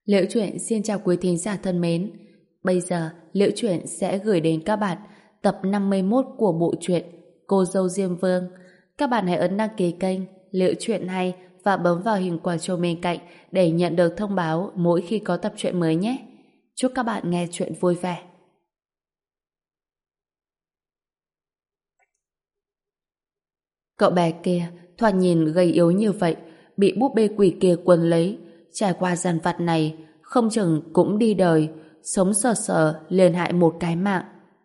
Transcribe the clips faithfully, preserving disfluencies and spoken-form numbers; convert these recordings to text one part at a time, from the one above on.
Liễu Chuyện xin chào quý thính giả thân mến. Bây giờ Liễu Chuyện sẽ gửi đến các bạn tập năm mươi mốt của bộ truyện Cô dâu Diêm Vương. Các bạn hãy ấn đăng ký kênh Liễu Chuyện Hay và bấm vào hình quả chuông bên cạnh để nhận được thông báo mỗi khi có tập truyện mới nhé. Chúc các bạn nghe truyện vui vẻ. Cậu bé kia thoạt nhìn gầy yếu như vậy, bị búp bê quỷ kia quấn lấy, trải qua dằn vặt này, không chừng cũng đi đời, sống sờ sờ liền hại một cái mạng.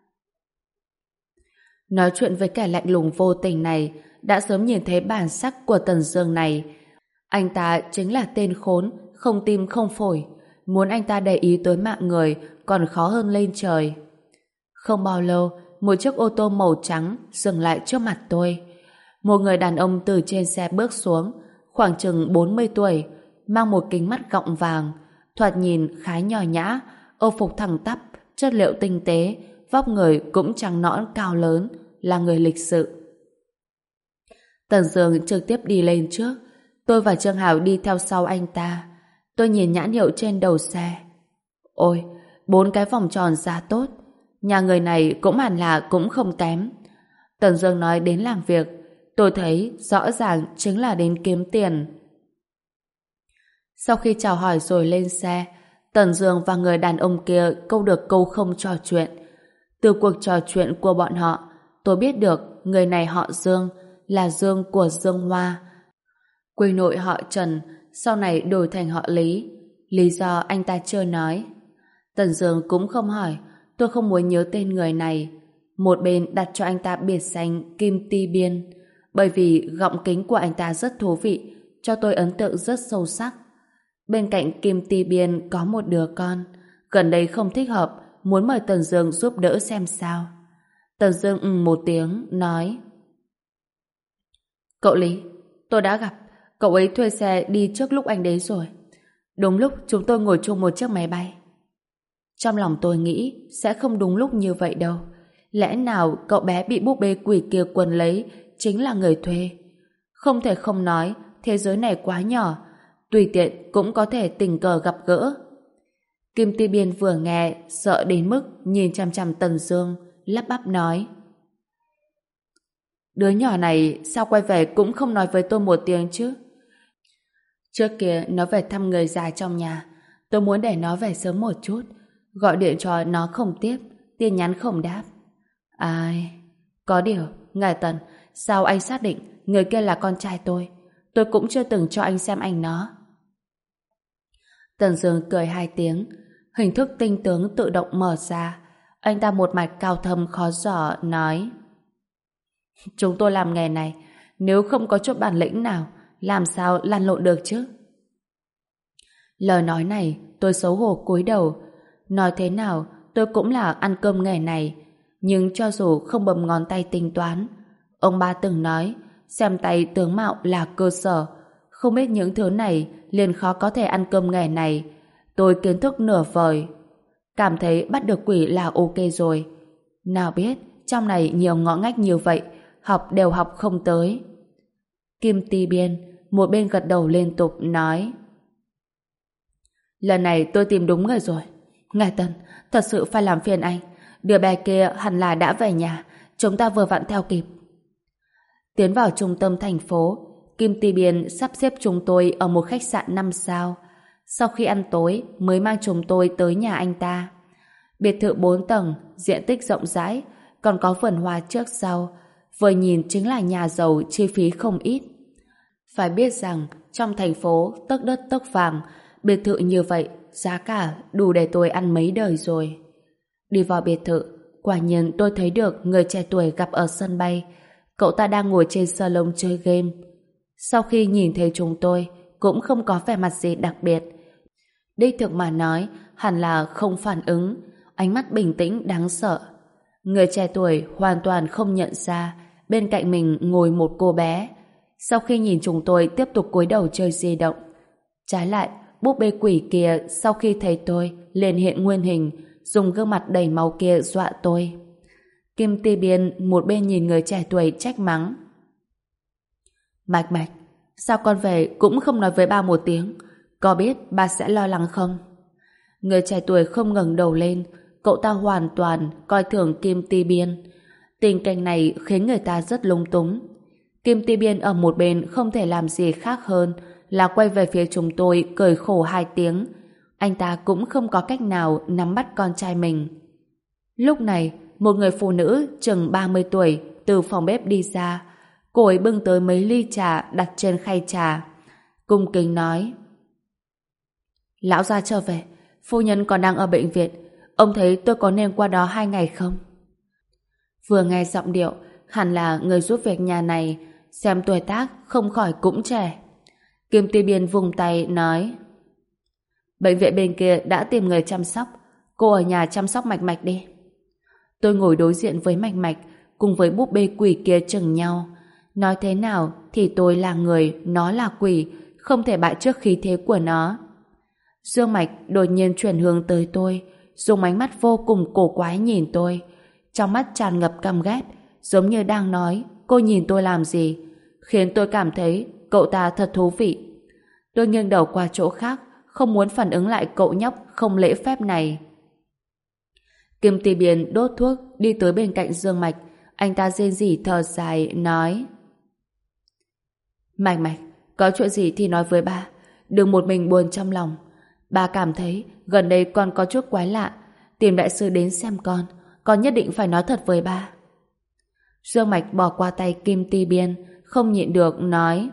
Nói chuyện với kẻ lạnh lùng vô tình này, đã sớm nhìn thấy bản sắc của Tần Dương này. Anh ta chính là tên khốn, không tim không phổi. Muốn anh ta để ý tới mạng người còn khó hơn lên trời. Không bao lâu, một chiếc ô tô màu trắng dừng lại trước mặt tôi. Một người đàn ông từ trên xe bước xuống, khoảng chừng bốn mươi tuổi, mang một kính mắt gọng vàng, thoạt nhìn khá nho nhã, âu phục thẳng tắp, chất liệu tinh tế, vóc người cũng trắng nõn cao lớn, là người lịch sự. Tần Dương trực tiếp đi lên trước, tôi và Trương Hào đi theo sau anh ta. Tôi nhìn nhãn hiệu trên đầu xe. Ôi, bốn cái vòng tròn giá tốt, nhà người này cũng hẳn là cũng không kém. Tần Dương nói đến làm việc, tôi thấy rõ ràng chính là đến kiếm tiền. Sau khi chào hỏi rồi lên xe, Tần Dương và người đàn ông kia câu được câu không trò chuyện. Từ cuộc trò chuyện của bọn họ, tôi biết được người này họ Dương, là Dương của Dương Hoa. Quê nội họ Trần, sau này đổi thành họ Lý. Lý do anh ta chưa nói. Tần Dương cũng không hỏi, tôi không muốn nhớ tên người này. Một bên đặt cho anh ta biệt danh Kim Ti Biên, bởi vì gọng kính của anh ta rất thú vị, cho tôi ấn tượng rất sâu sắc. Bên cạnh Kim Ti Biên có một đứa con, gần đây không thích hợp, muốn mời Tần Dương giúp đỡ xem sao. Tần Dương ừ một tiếng, nói: Cậu Lý, tôi đã gặp, cậu ấy thuê xe đi trước lúc anh đến rồi. Đúng lúc chúng tôi ngồi chung một chiếc máy bay. Trong lòng tôi nghĩ sẽ không đúng lúc như vậy đâu. Lẽ nào cậu bé bị búp bê quỷ kia quấn lấy chính là người thuê? Không thể không nói, thế giới này quá nhỏ, tùy tiện cũng có thể tình cờ gặp gỡ. Kim Ti Biên vừa nghe, sợ đến mức nhìn chằm chằm Tần Dương, lắp bắp nói: Đứa nhỏ này sao quay về cũng không nói với tôi một tiếng chứ? Trước kia nó về thăm người già trong nhà, tôi muốn để nó về sớm một chút, gọi điện cho nó không tiếp, tin nhắn không đáp. Ai... Có điều, ngài Tần, sao anh xác định người kia là con trai tôi? Tôi cũng chưa từng cho anh xem ảnh nó. Tần Dương cười hai tiếng, hình thức tinh tướng tự động mở ra. Anh ta một mạch cao thâm khó dò nói: Chúng tôi làm nghề này, nếu không có chút bản lĩnh nào, làm sao lăn lộn được chứ? Lời nói này, tôi xấu hổ cúi đầu. Nói thế nào, tôi cũng là ăn cơm nghề này, nhưng cho dù không bầm ngón tay tính toán, ông ba từng nói, xem tay tướng mạo là cơ sở. Không biết những thứ này liền khó có thể ăn cơm nghề này. Tôi kiến thức nửa vời, cảm thấy bắt được quỷ là ok rồi. Nào biết, trong này nhiều ngõ ngách như vậy, học đều học không tới. Kim Ti Biên một bên gật đầu liên tục nói: Lần này tôi tìm đúng người rồi. Ngài Tần, thật sự phải làm phiền anh. Đứa bé kia hẳn là đã về nhà, chúng ta vừa vặn theo kịp. Tiến vào trung tâm thành phố, Kim Ti Biên sắp xếp chúng tôi ở một khách sạn năm sao. Sau khi ăn tối mới mang chúng tôi tới nhà anh ta. Biệt thự bốn tầng, diện tích rộng rãi, còn có vườn hoa trước sau, vừa nhìn chính là nhà giàu, chi phí không ít. Phải biết rằng trong thành phố tấc đất tấc vàng, biệt thự như vậy giá cả đủ để tôi ăn mấy đời rồi. Đi vào biệt thự, quả nhiên tôi thấy được người trẻ tuổi gặp ở sân bay. Cậu ta đang ngồi trên salon chơi game. Sau khi nhìn thấy chúng tôi, cũng không có vẻ mặt gì đặc biệt. Đích thực mà nói, hẳn là không phản ứng, ánh mắt bình tĩnh đáng sợ. Người trẻ tuổi hoàn toàn không nhận ra bên cạnh mình ngồi một cô bé. Sau khi nhìn chúng tôi tiếp tục cúi đầu chơi di động. Trái lại, búp bê quỷ kia sau khi thấy tôi liền hiện nguyên hình, dùng gương mặt đầy máu kia dọa tôi. Kim Ti Biên một bên nhìn người trẻ tuổi trách mắng: Mạch Mạch, sao con về cũng không nói với ba một tiếng? Có biết ba sẽ lo lắng không? Người trẻ tuổi không ngẩng đầu lên, cậu ta hoàn toàn coi thường Kim Ti Biên. Tình cảnh này khiến người ta rất lung túng. Kim Ti Biên ở một bên không thể làm gì khác hơn là quay về phía chúng tôi cười khổ hai tiếng. Anh ta cũng không có cách nào nắm bắt con trai mình. Lúc này, một người phụ nữ chừng ba mươi tuổi từ phòng bếp đi ra. Cô ấy bưng tới mấy ly trà đặt trên khay trà. Cung kính nói: Lão gia trở về, phu nhân còn đang ở bệnh viện. Ông thấy tôi có nên qua đó hai ngày không? Vừa nghe giọng điệu, hẳn là người giúp việc nhà này, xem tuổi tác không khỏi cũng trẻ. Kim Ti Biên vùng tay nói: Bệnh viện bên kia đã tìm người chăm sóc, cô ở nhà chăm sóc Mạch Mạch đi. Tôi ngồi đối diện với Mạch Mạch, cùng với búp bê quỷ kia chừng nhau. Nói thế nào thì tôi là người, nó là quỷ, không thể bại trước khí thế của nó. Dương Mạch đột nhiên chuyển hướng tới tôi, dùng ánh mắt vô cùng cổ quái nhìn tôi. Trong mắt tràn ngập căm ghét, giống như đang nói cô nhìn tôi làm gì, khiến tôi cảm thấy cậu ta thật thú vị. Tôi nghiêng đầu qua chỗ khác, không muốn phản ứng lại cậu nhóc không lễ phép này. Kim Ti Biên đốt thuốc đi tới bên cạnh Dương Mạch. Anh ta rên rỉ thở dài nói: Mạch Mạch, có chuyện gì thì nói với ba, đừng một mình buồn trong lòng. Ba cảm thấy gần đây con có chút quái lạ, tìm đại sư đến xem con, con nhất định phải nói thật với ba. Dương Mạch bỏ qua tay Kim Ti Biên, không nhịn được nói: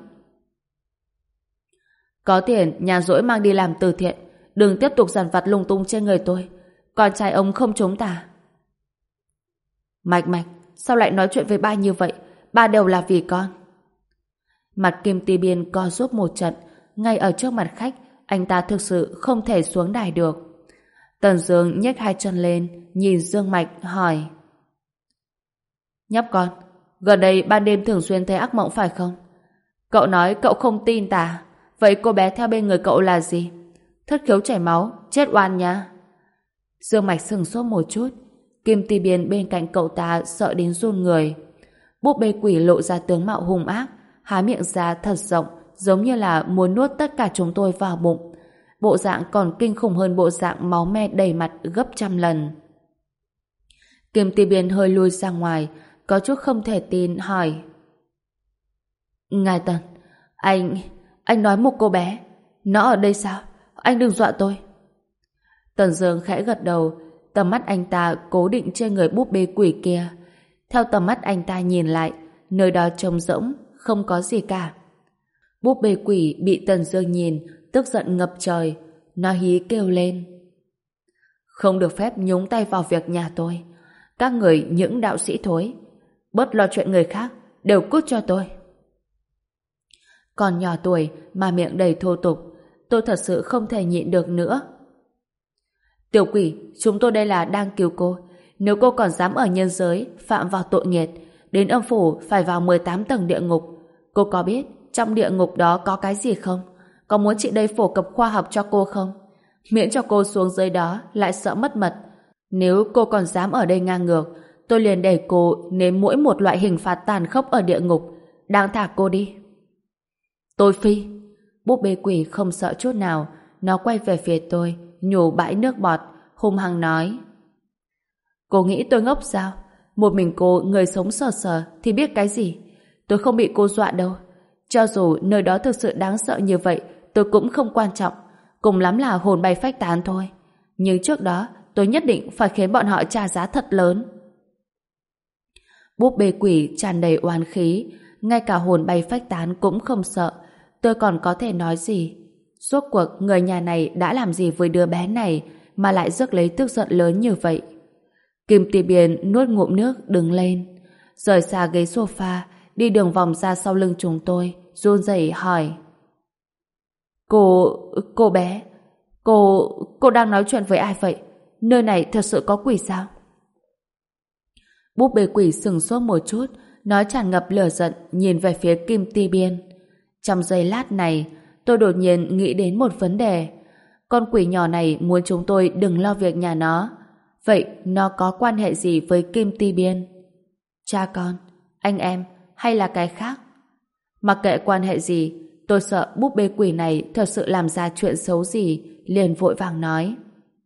Có tiền nhàn rỗi mang đi làm từ thiện, đừng tiếp tục dằn vặt lung tung trên người tôi. Con trai ông không trúng tà. Mạch Mạch, sao lại nói chuyện với ba như vậy? Ba đều là vì con. Mặt Kim Ti Biên co rúm một trận. Ngay ở trước mặt khách, anh ta thực sự không thể xuống đài được. Tần Dương nhếch hai chân lên, nhìn Dương Mạch hỏi: Nhóc con, gần đây ban đêm thường xuyên thấy ác mộng phải không? Cậu nói cậu không tin tà, vậy cô bé theo bên người cậu là gì? Thất khiếu chảy máu, chết oan nha. Dương Mạch sừng sốt một chút. Kim Ti Biên bên cạnh cậu ta sợ đến run người. Búp bê quỷ lộ ra tướng mạo hung ác, há miệng ra thật rộng, giống như là muốn nuốt tất cả chúng tôi vào bụng. Bộ dạng còn kinh khủng hơn bộ dạng máu me đầy mặt gấp trăm lần. Kim Ti Biên hơi lùi ra ngoài, có chút không thể tin hỏi: Ngài Tần, anh... anh nói một cô bé, nó ở đây sao? Anh đừng dọa tôi. Tần Dương khẽ gật đầu, tầm mắt anh ta cố định trên người búp bê quỷ kia. Theo tầm mắt anh ta nhìn lại, nơi đó trống rỗng, không có gì cả. Búp bê quỷ bị Tần Dương nhìn, tức giận ngập trời. Nó hí kêu lên: Không được phép nhúng tay vào việc nhà tôi. Các người những đạo sĩ thối, bớt lo chuyện người khác, đều cút cho tôi. Còn nhỏ tuổi mà miệng đầy thô tục, tôi thật sự không thể nhịn được nữa. Tiểu quỷ, chúng tôi đây là đang cứu cô. Nếu cô còn dám ở nhân giới phạm vào tội nghiệt, đến âm phủ phải vào mười tám tầng địa ngục. Cô có biết trong địa ngục đó có cái gì không? Có muốn chị đây phổ cập khoa học cho cô không? Miễn cho cô xuống dưới đó lại sợ mất mật. Nếu cô còn dám ở đây ngang ngược, tôi liền để cô nếm mỗi một loại hình phạt tàn khốc ở địa ngục. Đang thả cô đi. Tôi phi. Búp bê quỷ không sợ chút nào. Nó quay về phía tôi, nhổ bãi nước bọt, hung hăng nói: Cô nghĩ tôi ngốc sao? Một mình cô người sống sờ sờ thì biết cái gì? Tôi không bị cô dọa đâu. Cho dù nơi đó thực sự đáng sợ như vậy, tôi cũng không quan trọng. Cùng lắm là hồn bay phách tán thôi. Nhưng trước đó tôi nhất định phải khiến bọn họ trả giá thật lớn. Búp bê quỷ tràn đầy oán khí, ngay cả hồn bay phách tán cũng không sợ. Tôi còn có thể nói gì? Rốt cuộc người nhà này đã làm gì với đứa bé này mà lại rước lấy tức giận lớn như vậy? Kim Ti Biên nuốt ngụm nước đứng lên, rời xa ghế sofa, đi đường vòng ra sau lưng chúng tôi, run rẩy hỏi: Cô... cô bé... Cô... cô đang nói chuyện với ai vậy? Nơi này thật sự có quỷ sao? Búp bê quỷ sừng sốt một chút, nó tràn ngập lửa giận nhìn về phía Kim Ti Biên. Trong giây lát này, tôi đột nhiên nghĩ đến một vấn đề. Con quỷ nhỏ này muốn chúng tôi đừng lo việc nhà nó. Vậy nó có quan hệ gì với Kim Ti Biên? Cha con, anh em hay là cái khác? Mặc kệ quan hệ gì, tôi sợ búp bê quỷ này thật sự làm ra chuyện xấu gì, liền vội vàng nói: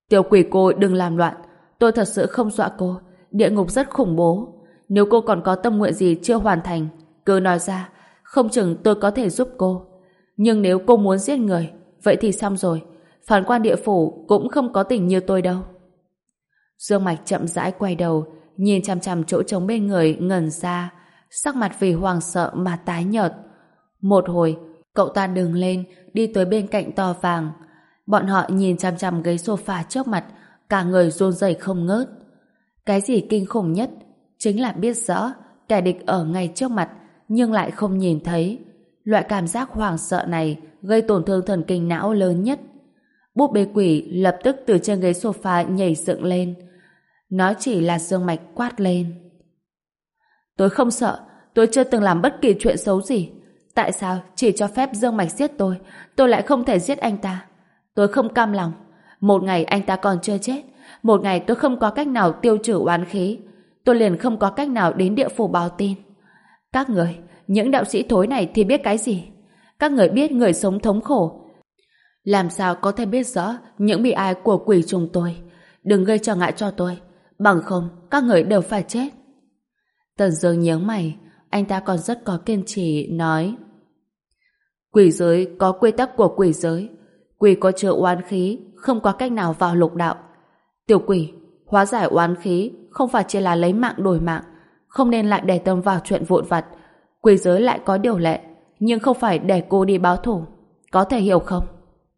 Tiểu quỷ cô đừng làm loạn. Tôi thật sự không dọa cô. Địa ngục rất khủng bố. Nếu cô còn có tâm nguyện gì chưa hoàn thành, cứ nói ra. Không chừng tôi có thể giúp cô. Nhưng nếu cô muốn giết người, vậy thì xong rồi. Phán quan địa phủ cũng không có tình như tôi đâu. Dương Mạch chậm rãi quay đầu, nhìn chằm chằm chỗ trống bên người ngẩn ra, sắc mặt vì hoàng sợ mà tái nhợt. Một hồi, cậu ta đứng lên, đi tới bên cạnh to vàng. Bọn họ nhìn chằm chằm ghế sofa trước mặt, cả người run rẩy không ngớt. Cái gì kinh khủng nhất chính là biết rõ kẻ địch ở ngay trước mặt nhưng lại không nhìn thấy. Loại cảm giác hoảng sợ này gây tổn thương thần kinh não lớn nhất. Búp bê quỷ lập tức từ trên ghế sofa nhảy dựng lên. Nó chỉ là Dương Mạch quát lên. Tôi không sợ, tôi chưa từng làm bất kỳ chuyện xấu gì. Tại sao chỉ cho phép Dương Mạch giết tôi, tôi lại không thể giết anh ta? Tôi không cam lòng. Một ngày anh ta còn chưa chết, một ngày tôi không có cách nào tiêu trừ oán khí, tôi liền không có cách nào đến địa phủ báo tin. Các người, những đạo sĩ thối này thì biết cái gì? Các người biết người sống thống khổ, làm sao có thể biết rõ những bi ai của quỷ trùng tôi? Đừng gây trở ngại cho tôi, bằng không các người đều phải chết. Tần Dương nhướng mày, anh ta còn rất có kiên trì nói: Quỷ giới có quy tắc của quỷ giới, quỷ có chứa oán khí, không có cách nào vào lục đạo. Tiểu quỷ, hóa giải oán khí không phải chỉ là lấy mạng đổi mạng, không nên lại để tâm vào chuyện vụn vặt. Quỷ giới lại có điều lệ, nhưng không phải để cô đi báo thù, có thể hiểu không?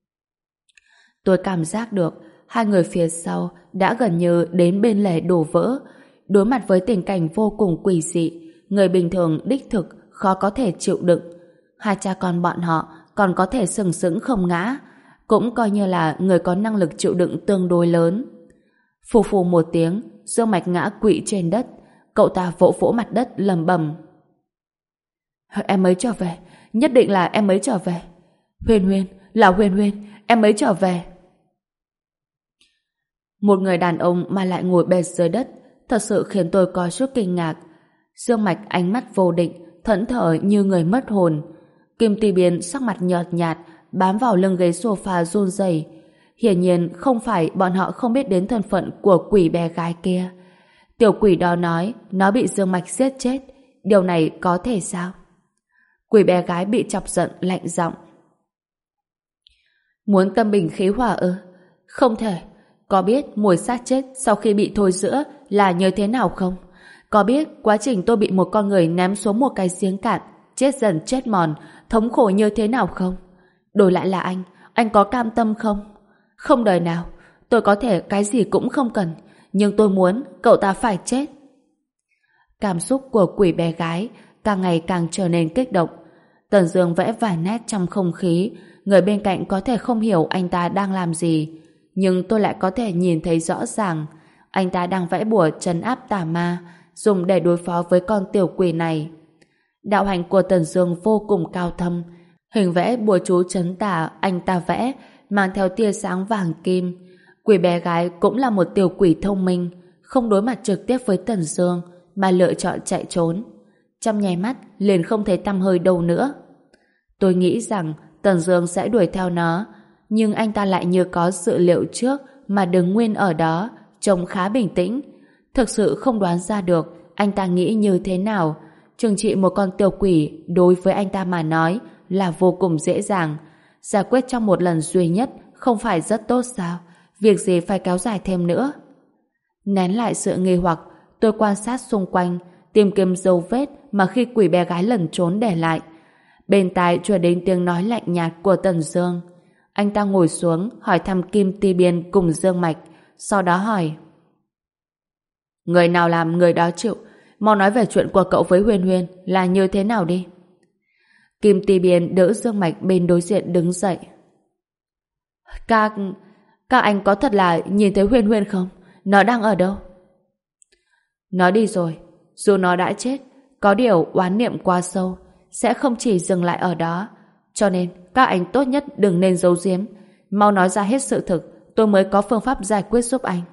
Tôi cảm giác được hai người phía sau đã gần như đến bên lề đổ vỡ. Đối mặt với tình cảnh vô cùng quỷ dị, người bình thường đích thực khó có thể chịu đựng. Hai cha con bọn họ còn có thể sừng sững không ngã, cũng coi như là người có năng lực chịu đựng tương đối lớn. Phù phù một tiếng, Dương Mạch ngã quỵ trên đất. Cậu ta vỗ vỗ mặt đất lẩm bẩm: Em mới trở về, nhất định là em mới trở về. Huyền Huyền, là Huyền Huyền, em mới trở về. Một người đàn ông mà lại ngồi bệt dưới đất, thật sự khiến tôi có chút kinh ngạc. Dương Mạch ánh mắt vô định, thẫn thờ như người mất hồn. Kim Tùy Biên sắc mặt nhợt nhạt, bám vào lưng ghế sofa run rẩy. Hiển nhiên không phải bọn họ không biết đến thân phận của quỷ bé gái kia. Tiểu quỷ đó nói nó bị Dương Mạch giết chết. Điều này có thể sao? Quỷ bé gái bị chọc giận lạnh giọng: Muốn tâm bình khí hòa ư? Không thể. Có biết mùi xác chết sau khi bị thôi sữa là như thế nào không? Có biết quá trình tôi bị một con người ném xuống một cái giếng cạn, chết dần chết mòn, thống khổ như thế nào không? Đổi lại là anh, anh có cam tâm không? Không đời nào. Tôi có thể cái gì cũng không cần, nhưng tôi muốn cậu ta phải chết. Cảm xúc của quỷ bé gái càng ngày càng trở nên kích động. Tần Dương vẽ vài nét trong không khí, người bên cạnh có thể không hiểu anh ta đang làm gì, nhưng tôi lại có thể nhìn thấy rõ ràng. Anh ta đang vẽ bùa trấn áp tà ma, dùng để đối phó với con tiểu quỷ này. Đạo hành của Tần Dương vô cùng cao thâm. Hình vẽ bùa chú trấn tà anh ta vẽ mang theo tia sáng vàng kim. Quỷ bé gái cũng là một tiểu quỷ thông minh, không đối mặt trực tiếp với Tần Dương mà lựa chọn chạy trốn. Trong nháy mắt liền không thấy tăm hơi đâu nữa. Tôi nghĩ rằng Tần Dương sẽ đuổi theo nó, nhưng anh ta lại như có dự liệu trước mà đứng nguyên ở đó, trông khá bình tĩnh. Thực sự không đoán ra được anh ta nghĩ như thế nào. Trừng trị một con tiểu quỷ đối với anh ta mà nói là vô cùng dễ dàng. Giải quyết trong một lần duy nhất không phải rất tốt sao? Việc gì phải kéo dài thêm nữa? Nén lại sự nghi hoặc, tôi quan sát xung quanh, tìm kiếm dấu vết mà khi quỷ bé gái lẩn trốn để lại. Bên tai truyền đến tiếng nói lạnh nhạt của Tần Dương. Anh ta ngồi xuống hỏi thăm Kim Ti Biên cùng Dương Mạch, sau đó hỏi: Người nào làm người đó chịu, mau nói về chuyện của cậu với Huyền Huyền là như thế nào đi. Kim Ti Biên đỡ Dương Mạch bên đối diện đứng dậy. Các... các anh có thật là nhìn thấy Huyền Huyền không? Nó đang ở đâu? Nó đi rồi. Dù nó đã chết, có điều oán niệm quá sâu, sẽ không chỉ dừng lại ở đó. Cho nên các anh tốt nhất đừng nên giấu giếm, mau nói ra hết sự thực, tôi mới có phương pháp giải quyết giúp anh.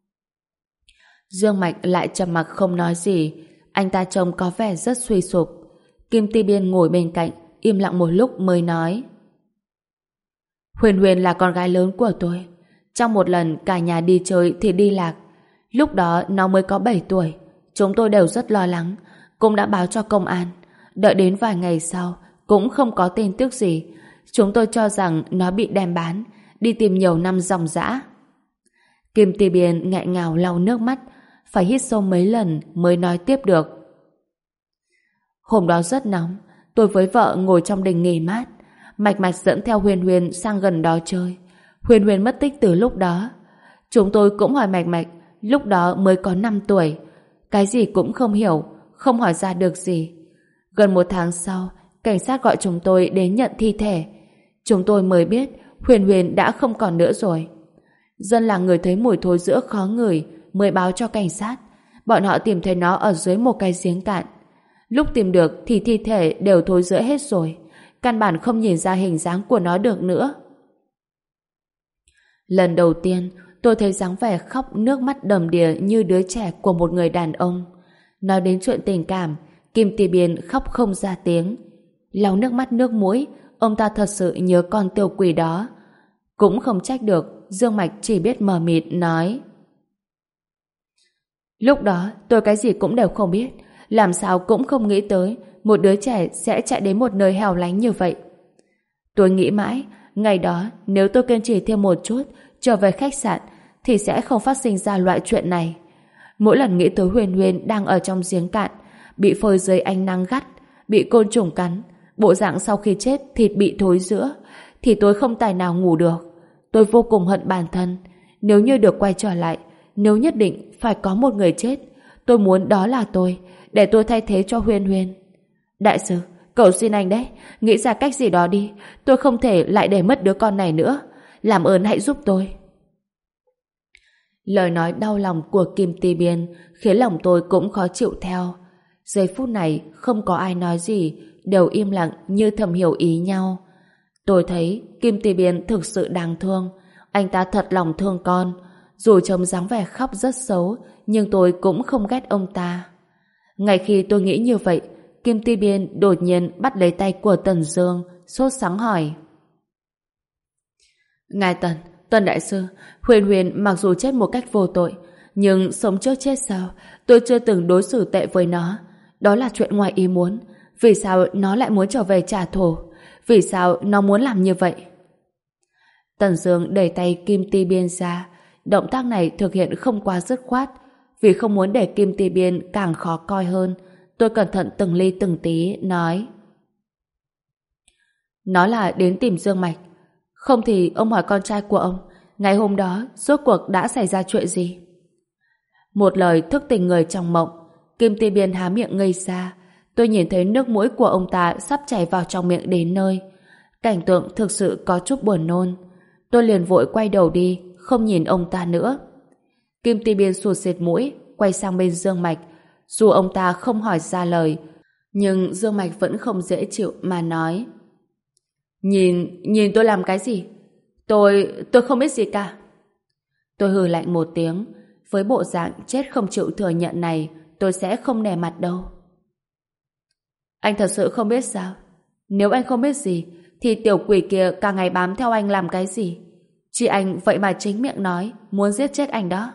Dương Mạch lại trầm mặc không nói gì. Anh ta trông có vẻ rất suy sụp. Kim Ti Biên ngồi bên cạnh, im lặng một lúc mới nói: Huyền Huyền là con gái lớn của tôi. Trong một lần cả nhà đi chơi thì đi lạc. Lúc đó nó mới có bảy tuổi. Chúng tôi đều rất lo lắng, cũng đã báo cho công an. Đợi đến vài ngày sau cũng không có tin tức gì. Chúng tôi cho rằng nó bị đem bán, đi tìm nhiều năm ròng rã. Kim Ti Biên nghẹn ngào lau nước mắt, phải hít sâu mấy lần mới nói tiếp được. Hôm đó rất nóng, tôi với vợ ngồi trong đình nghỉ mát. Mạch Mạch dẫn theo Huyền Huyền sang gần đó chơi. Huyền Huyền mất tích từ lúc đó. Chúng tôi cũng hỏi Mạch Mạch, lúc đó mới có năm tuổi. Cái gì cũng không hiểu, không hỏi ra được gì. Gần một tháng sau, cảnh sát gọi chúng tôi đến nhận thi thể. Chúng tôi mới biết Huyền Huyền đã không còn nữa rồi. Dân làng người thấy mùi thối rữa khó ngửi mới báo cho cảnh sát. Bọn họ tìm thấy nó ở dưới một cái giếng cạn. Lúc tìm được thì thi thể đều thối rữa hết rồi. Căn bản không nhìn ra hình dáng của nó được nữa. Lần đầu tiên tôi thấy dáng vẻ khóc nước mắt đầm đìa như đứa trẻ của một người đàn ông. Nói đến chuyện tình cảm, Kim Ti Biên khóc không ra tiếng. Lau nước mắt nước mũi, ông ta thật sự nhớ con tiểu quỷ đó. Cũng không trách được, Dương Mạch chỉ biết mờ mịt nói: lúc đó tôi cái gì cũng đều không biết, làm sao cũng không nghĩ tới một đứa trẻ sẽ chạy đến một nơi hẻo lánh như vậy. Tôi nghĩ mãi, ngày đó nếu tôi kiên trì thêm một chút, trở về khách sạn thì sẽ không phát sinh ra loại chuyện này. Mỗi lần nghĩ tới Huyền Huyền đang ở trong giếng cạn, bị phơi dưới ánh nắng gắt, bị côn trùng cắn, bộ dạng sau khi chết thịt bị thối rữa, thì tôi không tài nào ngủ được. Tôi vô cùng hận bản thân. Nếu như được quay trở lại, nếu nhất định phải có một người chết, tôi muốn đó là tôi, để tôi thay thế cho Huyền Huyền. Đại sư, cầu xin anh đấy, nghĩ ra cách gì đó đi. Tôi không thể lại để mất đứa con này nữa. Làm ơn hãy giúp tôi. Lời nói đau lòng của Kim Ti Biên khiến lòng tôi cũng khó chịu theo. Giây phút này không có ai nói gì, đều im lặng như thầm hiểu ý nhau. Tôi thấy Kim Ti Biên thực sự đáng thương. Anh ta thật lòng thương con. Dù trông dáng vẻ khóc rất xấu, nhưng tôi cũng không ghét ông ta. Ngay khi tôi nghĩ như vậy, Kim Ti Biên đột nhiên bắt lấy tay của Tần Dương, sốt sắng hỏi: Ngài Tần, Tần đại sư, Huyền Huyền mặc dù chết một cách vô tội, nhưng sống trước chết sau, tôi chưa từng đối xử tệ với nó. Đó là chuyện ngoài ý muốn. Vì sao nó lại muốn trở về trả thù? Vì sao nó muốn làm như vậy? Tần Dương đẩy tay Kim Ti Biên ra. Động tác này thực hiện không quá dứt khoát. Vì không muốn để Kim Ti Biên càng khó coi hơn, tôi cẩn thận từng ly từng tí nói: Nó là đến tìm Dương Mạch. Không thì ông hỏi con trai của ông, ngày hôm đó rốt cuộc đã xảy ra chuyện gì? Một lời thức tỉnh người trong mộng. Kim Ti Biên há miệng ngây ra. Tôi nhìn thấy nước mũi của ông ta sắp chảy vào trong miệng đến nơi. Cảnh tượng thực sự có chút buồn nôn. Tôi liền vội quay đầu đi, không nhìn ông ta nữa. Kim Ti Biên sụt sịt mũi, quay sang bên Dương Mạch. Dù ông ta không hỏi ra lời, nhưng Dương Mạch vẫn không dễ chịu mà nói: Nhìn, nhìn tôi làm cái gì? Tôi, tôi không biết gì cả. Tôi hừ lạnh một tiếng. Với bộ dạng chết không chịu thừa nhận này, tôi sẽ không nể mặt đâu. Anh thật sự không biết sao? Nếu anh không biết gì, thì tiểu quỷ kia cả ngày bám theo anh làm cái gì? Chị anh vậy mà chính miệng nói muốn giết chết anh đó.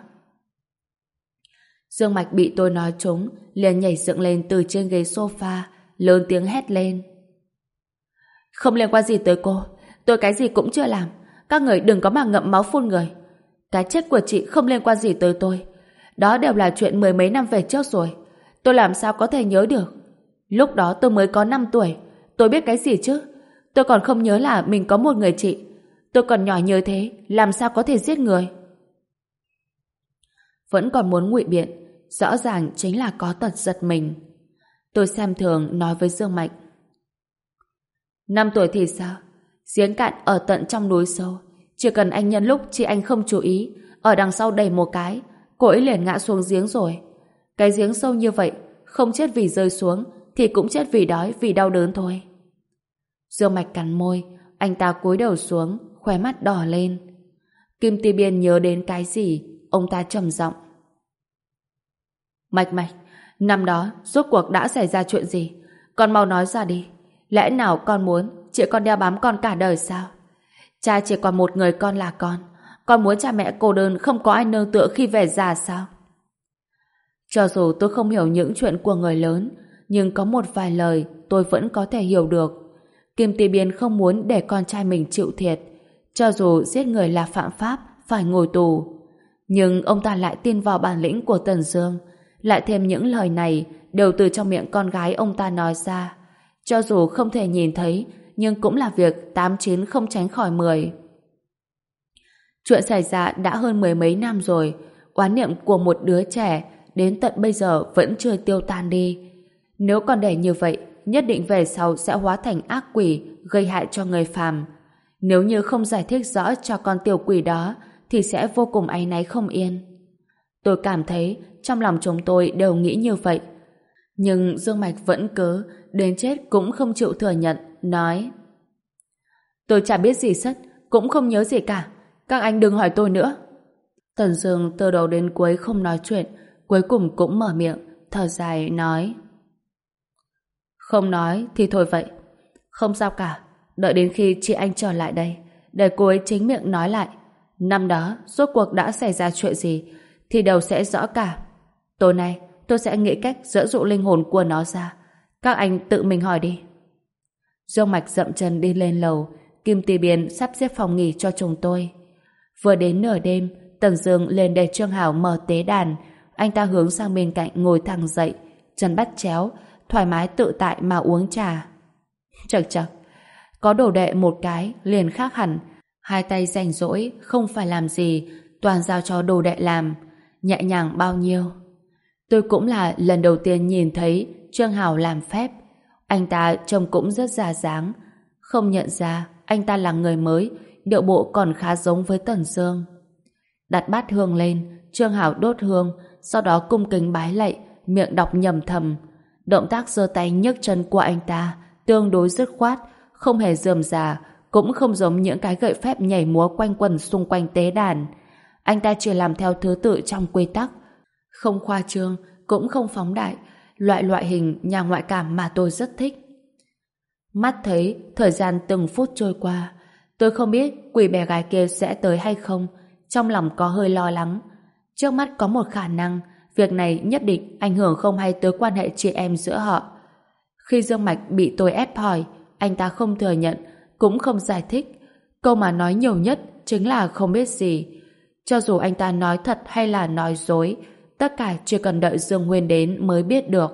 Dương Mạch bị tôi nói trúng, liền nhảy dựng lên từ trên ghế sofa, lớn tiếng hét lên: Không liên quan gì tới cô. Tôi cái gì cũng chưa làm. Các người đừng có mà ngậm máu phun người. Cái chết của chị không liên quan gì tới tôi. Đó đều là chuyện mười mấy năm về trước rồi. Tôi làm sao có thể nhớ được? Lúc đó tôi mới có năm tuổi. Tôi biết cái gì chứ? Tôi còn không nhớ là mình có một người chị. Tôi còn nhỏ như thế, làm sao có thể giết người? Vẫn còn muốn ngụy biện, rõ ràng chính là có tật giật mình. Tôi xem thường nói với Dương Mạch: Năm tuổi thì sao? Giếng cạn ở tận trong núi sâu. Chỉ cần anh nhân lúc chị anh không chú ý, ở đằng sau đẩy một cái, cô ấy liền ngã xuống giếng rồi. Cái giếng sâu như vậy, không chết vì rơi xuống, thì cũng chết vì đói, vì đau đớn thôi. Dương Mạch cắn môi, anh ta cúi đầu xuống, khóe mắt đỏ lên. Kim Ti Biên nhớ đến cái gì, ông ta trầm giọng: Mạch Mạch, năm đó rốt cuộc đã xảy ra chuyện gì? Con mau nói ra đi. Lẽ nào con muốn chị con đeo bám con cả đời sao? Cha chỉ còn một người con là con. Con muốn cha mẹ cô đơn không có ai nương tựa khi về già sao? Cho dù tôi không hiểu những chuyện của người lớn, nhưng có một vài lời tôi vẫn có thể hiểu được. Kim Ti Biên không muốn để con trai mình chịu thiệt, cho dù giết người là phạm pháp, phải ngồi tù. Nhưng ông ta lại tin vào bản lĩnh của Tần Dương, lại thêm những lời này đều từ trong miệng con gái ông ta nói ra. Cho dù không thể nhìn thấy, nhưng cũng là việc tám chín không tránh khỏi mười. Chuyện xảy ra đã hơn mười mấy năm rồi, oán niệm của một đứa trẻ đến tận bây giờ vẫn chưa tiêu tan đi. Nếu còn để như vậy, nhất định về sau sẽ hóa thành ác quỷ, gây hại cho người phàm. Nếu như không giải thích rõ cho con tiểu quỷ đó, thì sẽ vô cùng áy náy không yên. Tôi cảm thấy trong lòng chúng tôi đều nghĩ như vậy. Nhưng Dương Mạch vẫn cứ đến chết cũng không chịu thừa nhận, nói: tôi chả biết gì sất, cũng không nhớ gì cả. Các anh đừng hỏi tôi nữa. Tần Dương từ đầu đến cuối không nói chuyện, cuối cùng cũng mở miệng, thở dài nói: không nói thì thôi vậy. Không sao cả, đợi đến khi chị anh trở lại đây, để cô ấy chính miệng nói lại. Năm đó, rốt cuộc đã xảy ra chuyện gì, thì đều sẽ rõ cả. Tối nay, tôi sẽ nghĩ cách dẫn dụ linh hồn của nó ra. Các anh tự mình hỏi đi. Dương Mạch dậm chân đi lên lầu. Kim Ti Biên sắp xếp phòng nghỉ cho chúng tôi. Vừa đến nửa đêm, Tần Dương lên để Trương Hảo mở tế đàn. Anh ta hướng sang bên cạnh ngồi thẳng dậy, chân bắt chéo, thoải mái tự tại mà uống trà. Chậc chậc, có đồ đệ một cái liền khác hẳn. Hai tay rảnh rỗi, không phải làm gì, toàn giao cho đồ đệ làm. Nhẹ nhàng bao nhiêu. Tôi cũng là lần đầu tiên nhìn thấy Trương Hảo làm phép. Anh ta trông cũng rất già dáng. Không nhận ra anh ta là người mới, điệu bộ còn khá giống với Tần Dương. Đặt bát hương lên, Trương Hảo đốt hương, sau đó cung kính bái lạy, miệng đọc nhầm thầm. Động tác giơ tay nhấc chân của anh ta tương đối dứt khoát, không hề rườm rà, cũng không giống những cái gậy phép nhảy múa quanh quẩn xung quanh tế đàn. Anh ta chỉ làm theo thứ tự trong quy tắc, không khoa trương, cũng không phóng đại, loại loại hình nhà ngoại cảm mà tôi rất thích. Mắt thấy thời gian từng phút trôi qua, tôi không biết quỷ bé gái kia sẽ tới hay không, trong lòng có hơi lo lắng. Trước mắt có một khả năng, việc này nhất định ảnh hưởng không hay tới quan hệ chị em giữa họ. Khi Dương Mạch bị tôi ép hỏi, anh ta không thừa nhận, cũng không giải thích. Câu mà nói nhiều nhất chính là không biết gì. Cho dù anh ta nói thật hay là nói dối, tất cả chỉ cần đợi Dương Huyên đến mới biết được.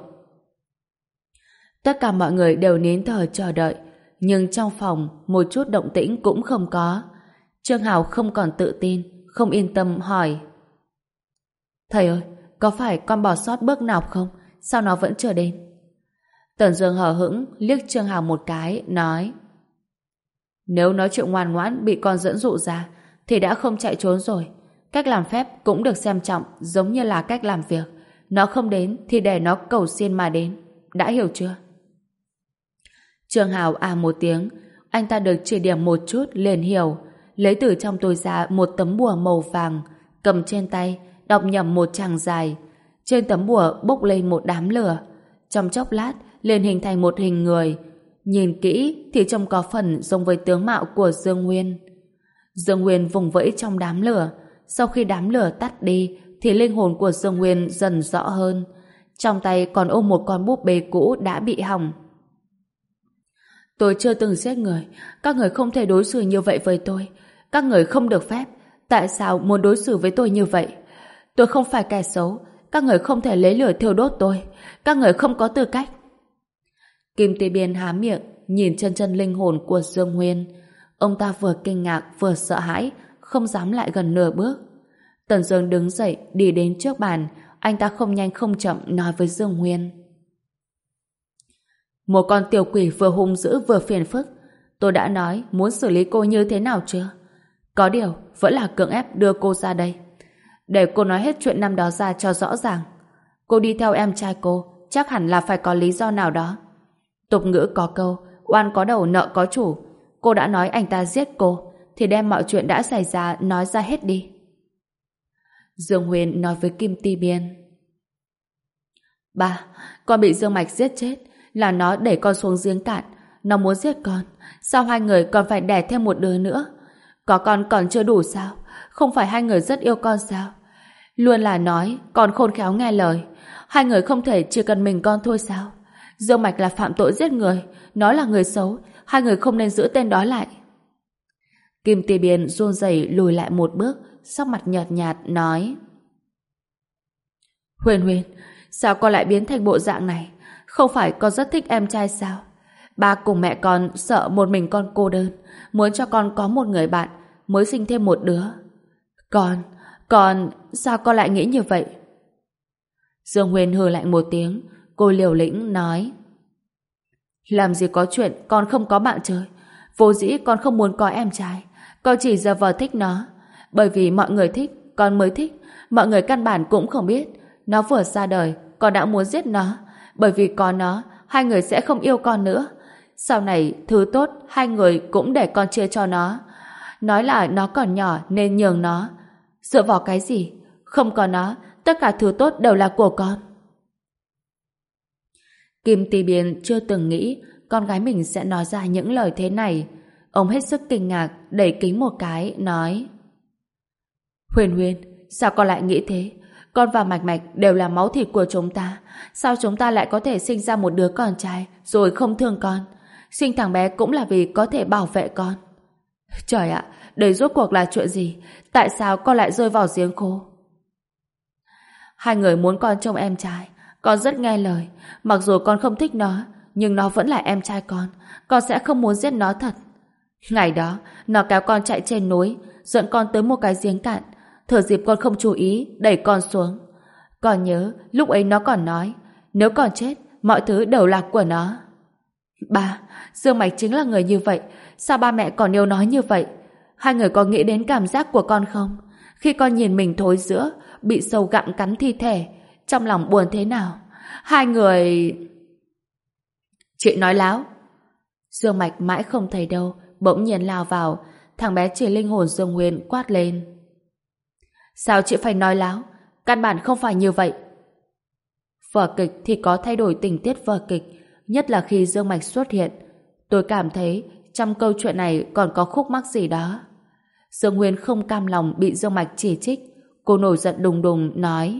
Tất cả mọi người đều nín thở chờ đợi, nhưng trong phòng một chút động tĩnh cũng không có. Trương Hào không còn tự tin, không yên tâm hỏi: thầy ơi, có phải con bỏ sót bước nào không? Sao nó vẫn chưa đến? Tần Dương hờ hững liếc Trương Hào một cái, nói: nếu nó chịu ngoan ngoãn bị con dẫn dụ ra thì đã không chạy trốn rồi. Cách làm phép cũng được xem trọng giống như là cách làm việc. Nó không đến thì để nó cầu xin mà đến. Đã hiểu chưa? Trương Hào à một tiếng, anh ta được chỉ điểm một chút liền hiểu, lấy từ trong túi ra một tấm bùa màu vàng, cầm trên tay, đọc nhầm một tràng dài. Trên tấm bùa bốc lên một đám lửa, trong chốc lát liền hình thành một hình người. Nhìn kỹ thì trông có phần giống với tướng mạo của Dương Nguyên. Dương Nguyên vùng vẫy trong đám lửa. Sau khi đám lửa tắt đi thì linh hồn của Dương Nguyên dần rõ hơn. Trong tay còn ôm một con búp bê cũ đã bị hỏng. Tôi chưa từng giết người. Các người không thể đối xử như vậy với tôi. Các người không được phép. Tại sao muốn đối xử với tôi như vậy? Tôi không phải kẻ xấu. Các người không thể lấy lửa thiêu đốt tôi. Các người không có tư cách. Kim Ti Biên há miệng nhìn chân chân linh hồn của Dương Nguyên. Ông ta vừa kinh ngạc vừa sợ hãi, không dám lại gần nửa bước. Tần Dương đứng dậy đi đến trước bàn. Anh ta không nhanh không chậm nói với Dương Nguyên: một con tiểu quỷ vừa hung dữ vừa phiền phức. Tôi đã nói muốn xử lý cô như thế nào chưa? Có điều vẫn là cưỡng ép đưa cô ra đây, để cô nói hết chuyện năm đó ra cho rõ ràng. Cô đi theo em trai cô chắc hẳn là phải có lý do nào đó. Tục ngữ có câu oan có đầu nợ có chủ. Cô đã nói anh ta giết cô thì đem mọi chuyện đã xảy ra nói ra hết đi. Dương Huyền nói với Kim Ti Biên: ba, con bị Dương Mạch giết chết là nó đẩy con xuống giếng cạn. Nó muốn giết con. Sao hai người còn phải đẻ thêm một đứa nữa? Có con còn chưa đủ sao? Không phải hai người rất yêu con sao? Luôn là nói con khôn khéo nghe lời. Hai người không thể chỉ cần mình con thôi sao? Dương Mạch là phạm tội giết người, nó là người xấu, hai người không nên giữ tên đó lại. Kim Tì Biên run rẩy lùi lại một bước, sắc mặt nhợt nhạt nói: Huyền Huyền, sao con lại biến thành bộ dạng này? Không phải con rất thích em trai sao? Ba cùng mẹ con sợ một mình con cô đơn, muốn cho con có một người bạn, mới sinh thêm một đứa. Con, con, sao con lại nghĩ như vậy? Dương Huyền hừ lạnh một tiếng, cô liều lĩnh nói: Làm gì có chuyện con không có bạn chơi. Vô dĩ con không muốn có em trai, con chỉ giờ vờ thích nó. Bởi vì mọi người thích, con mới thích. Mọi người căn bản cũng không biết nó vừa ra đời, con đã muốn giết nó. Bởi vì có nó, hai người sẽ không yêu con nữa. Sau này, thứ tốt, hai người cũng để con chia cho nó. Nói là nó còn nhỏ nên nhường nó. Dựa vào cái gì? Không có nó, tất cả thứ tốt đều là của con. Kim Tì Biên chưa từng nghĩ con gái mình sẽ nói ra những lời thế này. Ông hết sức kinh ngạc, đẩy kính một cái, nói: Huyền Huyền, sao con lại nghĩ thế? Con và Mạch Mạch đều là máu thịt của chúng ta. Sao chúng ta lại có thể sinh ra một đứa con trai rồi không thương con? Sinh thằng bé cũng là vì có thể bảo vệ con. Trời ạ, đây rốt cuộc là chuyện gì? Tại sao con lại rơi vào giếng khô? Hai người muốn con trông em trai. Con rất nghe lời. Mặc dù con không thích nó, nhưng nó vẫn là em trai con. Con sẽ không muốn giết nó thật. Ngày đó, nó kéo con chạy trên núi, dẫn con tới một cái giếng cạn. Thừa dịp con không chú ý, đẩy con xuống. Con nhớ, lúc ấy nó còn nói, nếu con chết, mọi thứ đều là của nó. Ba, Dương Mạch chính là người như vậy. Sao ba mẹ còn yêu nó như vậy? Hai người có nghĩ đến cảm giác của con không? Khi con nhìn mình thối rữa, bị sâu gặm cắn thi thể, trong lòng buồn thế nào? Hai người... Chị nói láo. Dương Mạch mãi không thấy đâu, bỗng nhiên lao vào. Thằng bé chỉ linh hồn Dương Nguyên quát lên: Sao chị phải nói láo? Căn bản không phải như vậy. Vở kịch thì có thay đổi tình tiết vở kịch, nhất là khi Dương Mạch xuất hiện. Tôi cảm thấy trong câu chuyện này còn có khúc mắc gì đó. Dương Nguyên không cam lòng bị Dương Mạch chỉ trích. Cô nổi giận đùng đùng nói: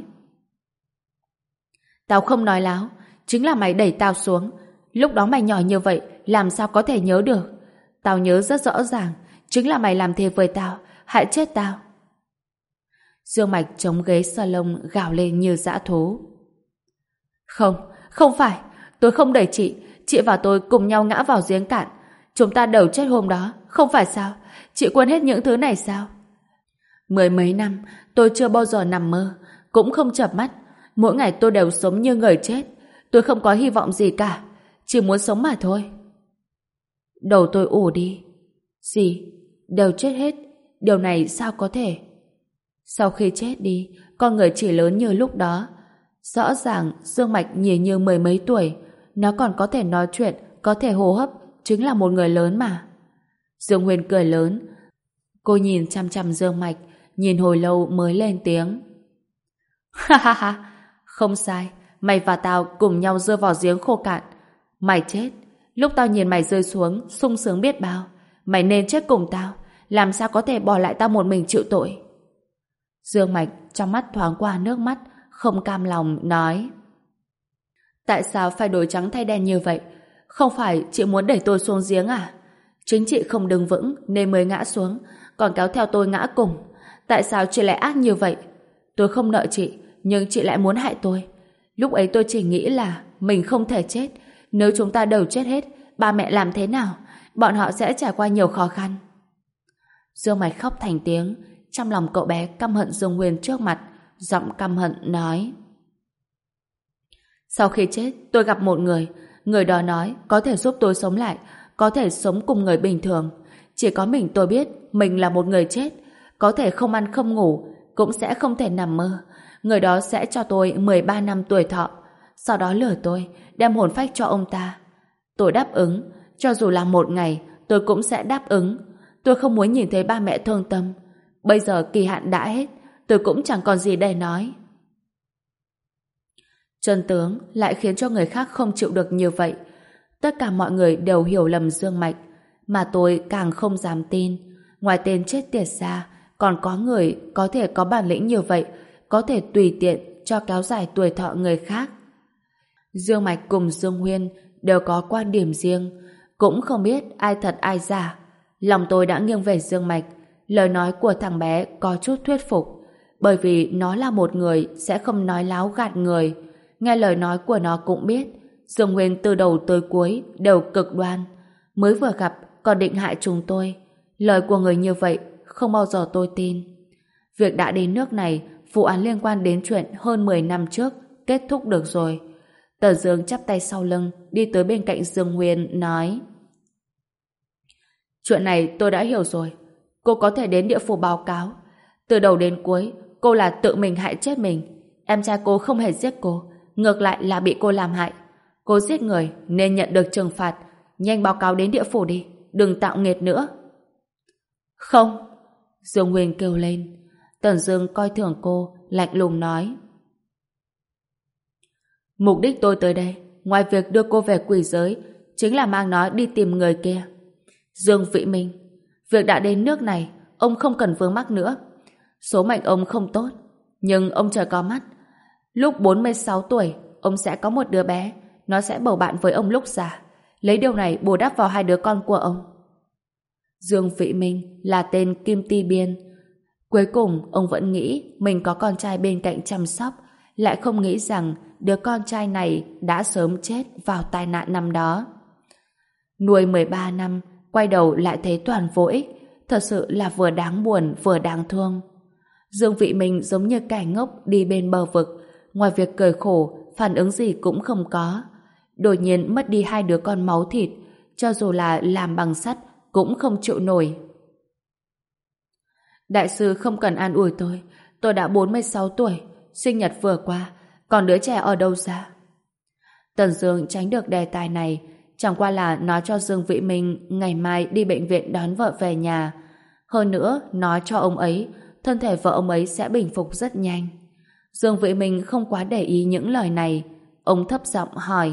Tao không nói láo, chính là mày đẩy tao xuống. Lúc đó mày nhỏ như vậy, làm sao có thể nhớ được? Tao nhớ rất rõ ràng, chính là mày làm thế với tao, hại chết tao. Dương Mạch chống ghế salon gào lên như dã thú. Không, không phải, tôi không đẩy chị, chị và tôi cùng nhau ngã vào giếng cạn. Chúng ta đều chết hôm đó, không phải sao? Chị quên hết những thứ này sao? Mười mấy năm, tôi chưa bao giờ nằm mơ, cũng không chợp mắt. Mỗi ngày tôi đều sống như người chết. Tôi không có hy vọng gì cả, chỉ muốn sống mà thôi. Đầu tôi ù đi. Gì? Đều chết hết? Điều này sao có thể? Sau khi chết đi, con người chỉ lớn như lúc đó. Rõ ràng Dương Mạch nhìn như mười mấy tuổi, nó còn có thể nói chuyện, có thể hô hấp, chính là một người lớn mà. Dương Huyền cười lớn. Cô nhìn chăm chăm Dương Mạch, nhìn hồi lâu mới lên tiếng. Ha ha ha, không sai, mày và tao cùng nhau rơi vào giếng khô cạn. Mày chết, lúc tao nhìn mày rơi xuống, sung sướng biết bao. Mày nên chết cùng tao, làm sao có thể bỏ lại tao một mình chịu tội. Dương Mạch trong mắt thoáng qua nước mắt, không cam lòng nói: Tại sao phải đổi trắng thay đen như vậy? Không phải chị muốn đẩy tôi xuống giếng à? Chính chị không đứng vững nên mới ngã xuống, còn kéo theo tôi ngã cùng. Tại sao chị lại ác như vậy? Tôi không nợ chị, nhưng chị lại muốn hại tôi. Lúc ấy tôi chỉ nghĩ là mình không thể chết. Nếu chúng ta đều chết hết, ba mẹ làm thế nào? Bọn họ sẽ trải qua nhiều khó khăn. Dương Mạch khóc thành tiếng. Trong lòng cậu bé căm hận Dương Nguyên trước mặt, giọng căm hận nói: Sau khi chết, tôi gặp một người. Người đó nói có thể giúp tôi sống lại, có thể sống cùng người bình thường. Chỉ có mình tôi biết mình là một người chết, có thể không ăn không ngủ, cũng sẽ không thể nằm mơ. Người đó sẽ cho tôi mười ba năm tuổi thọ, sau đó lừa tôi, đem hồn phách cho ông ta. Tôi đáp ứng, cho dù là một ngày, tôi cũng sẽ đáp ứng. Tôi không muốn nhìn thấy ba mẹ thương tâm. Bây giờ kỳ hạn đã hết, tôi cũng chẳng còn gì để nói. Chân tướng lại khiến cho người khác không chịu được như vậy. Tất cả mọi người đều hiểu lầm Dương Mạch, mà tôi càng không dám tin. Ngoài tên chết tiệt ra, Còn có người có thể có bản lĩnh như vậy, có thể tùy tiện cho kéo dài tuổi thọ người khác. Dương Mạch cùng Dương Huyên đều có quan điểm riêng, cũng không biết ai thật ai giả. Lòng tôi đã nghiêng về Dương Mạch. Lời nói của thằng bé có chút thuyết phục, bởi vì nó là một người sẽ không nói láo gạt người. Nghe lời nói của nó cũng biết Dương Huyên từ đầu tới cuối đều cực đoan, mới vừa gặp còn định hại chúng tôi. Lời của người như vậy không bao giờ tôi tin. Việc đã đến nước này, vụ án liên quan đến chuyện hơn mười năm trước kết thúc được rồi. Tần Dương chắp tay sau lưng, đi tới bên cạnh Dương Huyên, nói: Chuyện này tôi đã hiểu rồi. Cô có thể đến địa phủ báo cáo. Từ đầu đến cuối, cô là tự mình hại chết mình. Em trai cô không hề giết cô, ngược lại là bị cô làm hại. Cô giết người nên nhận được trừng phạt. Nhanh báo cáo đến địa phủ đi, đừng tạo nghiệt nữa. Không! Dương Huyên kêu lên. Tần Dương coi thường cô, lạnh lùng nói: Mục đích tôi tới đây, ngoài việc đưa cô về quỷ giới, chính là mang nó đi tìm người kia. Dương Vĩ Minh, việc đã đến nước này, ông không cần vướng mắc nữa. Số mệnh ông không tốt, nhưng ông trời có mắt. Lúc bốn mươi sáu tuổi, ông sẽ có một đứa bé, nó sẽ bầu bạn với ông lúc già. Lấy điều này bù đắp vào hai đứa con của ông. Dương Vĩ Minh là tên Kim Ti Biên. Cuối cùng, ông vẫn nghĩ mình có con trai bên cạnh chăm sóc, lại không nghĩ rằng đứa con trai này đã sớm chết vào tai nạn năm đó. Nuôi mười ba năm, quay đầu lại thấy toàn vô ích, thật sự là vừa đáng buồn vừa đáng thương. Dương Vĩ Minh giống như kẻ ngốc đi bên bờ vực, ngoài việc cười khổ, phản ứng gì cũng không có. Đột nhiên mất đi hai đứa con máu thịt, cho dù là làm bằng sắt cũng không chịu nổi. Đại sư không cần an ủi tôi, tôi đã bốn mươi sáu tuổi, sinh nhật vừa qua, còn đứa trẻ ở đâu ra? Tần Dương tránh được đề tài này, chẳng qua là nói cho Dương Vĩ Minh ngày mai đi bệnh viện đón vợ về nhà. Hơn nữa, nói cho ông ấy, thân thể vợ ông ấy sẽ bình phục rất nhanh. Dương Vĩ Minh không quá để ý những lời này. Ông thấp giọng hỏi: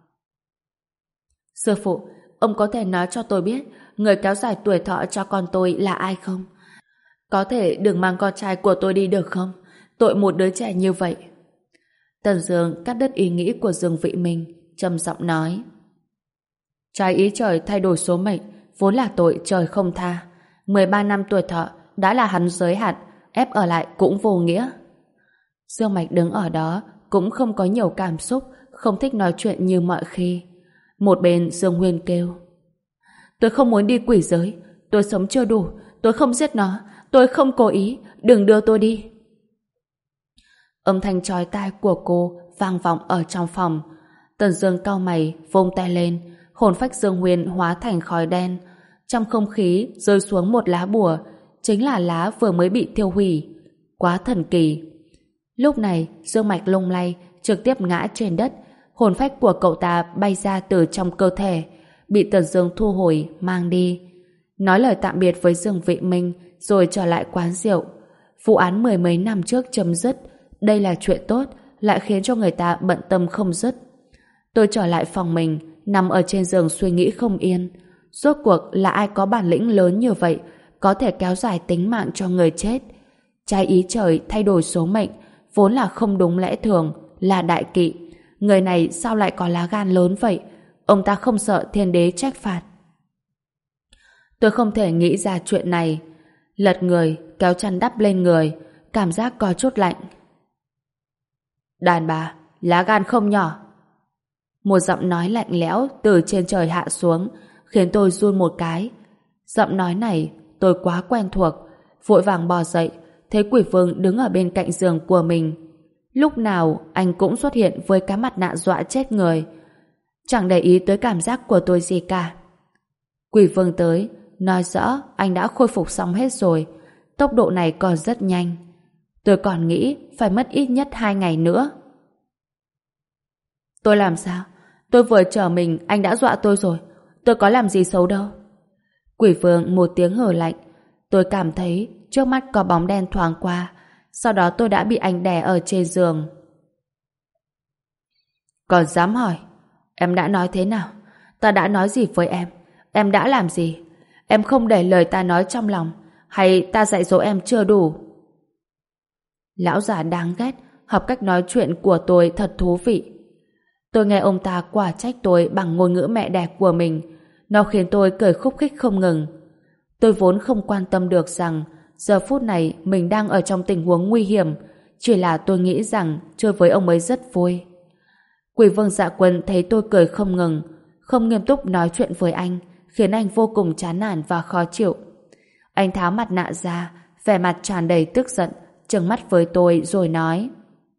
Sư phụ, ông có thể nói cho tôi biết người kéo dài tuổi thọ cho con tôi là ai không? Có thể đừng mang con trai của tôi đi được không? Tội một đứa trẻ như vậy. Tần Dương cắt đứt ý nghĩ của Dương Vĩ Minh, trầm giọng nói: Trái ý trời thay đổi số mệnh, vốn là tội trời không tha. mười ba năm tuổi thọ đã là hắn giới hạn, ép ở lại cũng vô nghĩa. Dương Mạch đứng ở đó cũng không có nhiều cảm xúc, không thích nói chuyện như mọi khi. Một bên Dương Huyên kêu: Tôi không muốn đi quỷ giới, tôi sống chưa đủ, tôi không giết nó, tôi không cố ý, đừng đưa tôi đi. Âm thanh chói tai của cô vang vọng ở trong phòng. Tần Dương cau mày, vung tay lên, hồn phách Dương Huyên hóa thành khói đen. Trong không khí rơi xuống một lá bùa, chính là lá vừa mới bị thiêu hủy. Quá thần kỳ. Lúc này, Dương Mạch lung lay, trực tiếp ngã trên đất. Hồn phách của cậu ta bay ra từ trong cơ thể, bị Tần Dương thu hồi, mang đi. Nói lời tạm biệt với Dương Vĩ Minh, rồi trở lại quán rượu. Vụ án mười mấy năm trước chấm dứt. Đây là chuyện tốt, lại khiến cho người ta bận tâm không dứt. Tôi trở lại phòng mình, nằm ở trên giường suy nghĩ không yên. Rốt cuộc là ai có bản lĩnh lớn như vậy, có thể kéo dài tính mạng cho người chết? Trái ý trời thay đổi số mệnh, vốn là không đúng lẽ thường, là đại kỵ. Người này sao lại có lá gan lớn vậy? Ông ta không sợ thiên đế trách phạt? Tôi không thể nghĩ ra chuyện này. Lật người, kéo chăn đắp lên người, cảm giác có chút lạnh. Đàn bà, lá gan không nhỏ. Một giọng nói lạnh lẽo từ trên trời hạ xuống, khiến tôi run một cái. Giọng nói này tôi quá quen thuộc, vội vàng bò dậy, thấy Quỷ Vương đứng ở bên cạnh giường của mình. Lúc nào anh cũng xuất hiện với cái mặt nạ dọa chết người, chẳng để ý tới cảm giác của tôi gì cả. Quỷ Vương tới, nói rõ anh đã khôi phục xong hết rồi, tốc độ này còn rất nhanh. Tôi còn nghĩ phải mất ít nhất hai ngày nữa. Tôi làm sao? Tôi vừa trở mình anh đã dọa tôi rồi. Tôi có làm gì xấu đâu. Quỷ Vương một tiếng hừ lạnh. Tôi cảm thấy trước mắt có bóng đen thoáng qua, sau đó tôi đã bị anh đè ở trên giường. Còn dám hỏi, em đã nói thế nào? Ta đã nói gì với em? Em đã làm gì? Em không để lời ta nói trong lòng, hay ta dạy dỗ em chưa đủ? Lão già đáng ghét, học cách nói chuyện của tôi thật thú vị. Tôi nghe ông ta quả trách tôi bằng ngôn ngữ mẹ đẻ của mình. Nó khiến tôi cười khúc khích không ngừng. Tôi vốn không quan tâm được rằng giờ phút này mình đang ở trong tình huống nguy hiểm. Chỉ là tôi nghĩ rằng chơi với ông ấy rất vui. Quỷ vương Dạ Quân thấy tôi cười không ngừng, không nghiêm túc nói chuyện với anh, khiến anh vô cùng chán nản và khó chịu. Anh tháo mặt nạ ra, vẻ mặt tràn đầy tức giận, trừng mắt với tôi rồi nói: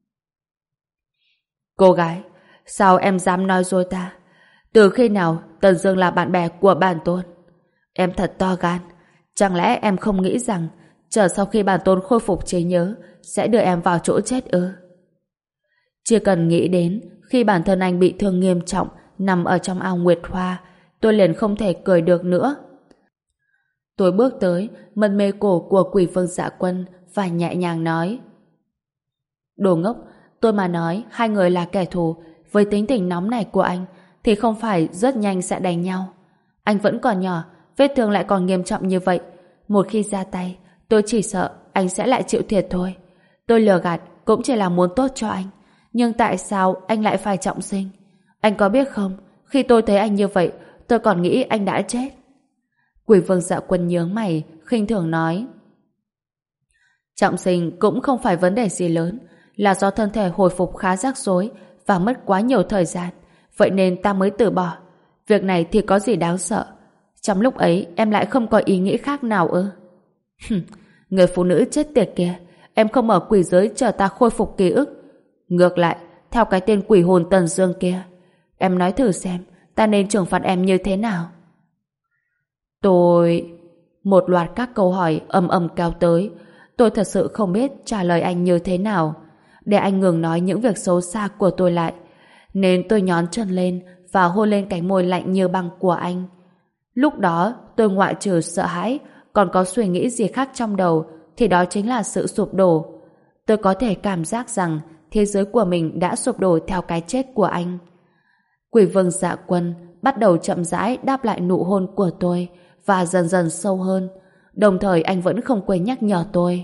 Cô gái, sao em dám nói dối ta? Từ khi nào Tần Dương là bạn bè của bản tôn? Em thật to gan. Chẳng lẽ em không nghĩ rằng chờ sau khi bản tôn khôi phục trí nhớ sẽ đưa em vào chỗ chết ư? Chỉ cần nghĩ đến khi bản thân anh bị thương nghiêm trọng nằm ở trong ao Nguyệt Hoa, tôi liền không thể cười được nữa. Tôi bước tới mân mê cổ của Quỷ Vương Dạ Quân và nhẹ nhàng nói: Đồ ngốc, tôi mà nói hai người là kẻ thù, với tính tình nóng này của anh thì không phải rất nhanh sẽ đánh nhau. Anh vẫn còn nhỏ, vết thương lại còn nghiêm trọng như vậy. Một khi ra tay, tôi chỉ sợ anh sẽ lại chịu thiệt thôi. Tôi lừa gạt cũng chỉ là muốn tốt cho anh. Nhưng tại sao anh lại phải trọng sinh? Anh có biết không, khi tôi thấy anh như vậy, tôi còn nghĩ anh đã chết. Quỷ Vương Dạ Quân nhướng mày, khinh thường nói: Trọng sinh cũng không phải vấn đề gì lớn, là do thân thể hồi phục khá rắc rối và mất quá nhiều thời gian, vậy nên ta mới từ bỏ. Việc này thì có gì đáng sợ? Trong lúc ấy em lại không có ý nghĩ khác nào ư? Người phụ nữ chết tiệt kia, em không ở quỷ giới chờ ta khôi phục ký ức. Ngược lại, theo cái tên quỷ hồn Tần Dương kia, em nói thử xem ta nên trừng phạt em như thế nào? Tôi... Một loạt các câu hỏi ầm ầm kéo tới. Tôi thật sự không biết trả lời anh như thế nào, để anh ngừng nói những việc xấu xa của tôi lại. Nên tôi nhón chân lên và hôn lên cánh môi lạnh như băng của anh. Lúc đó tôi ngoại trừ sợ hãi, còn có suy nghĩ gì khác trong đầu thì đó chính là sự sụp đổ. Tôi có thể cảm giác rằng thế giới của mình đã sụp đổ theo cái chết của anh. Quỷ Vương Dạ Quân bắt đầu chậm rãi đáp lại nụ hôn của tôi và dần dần sâu hơn. Đồng thời anh vẫn không quên nhắc nhở tôi: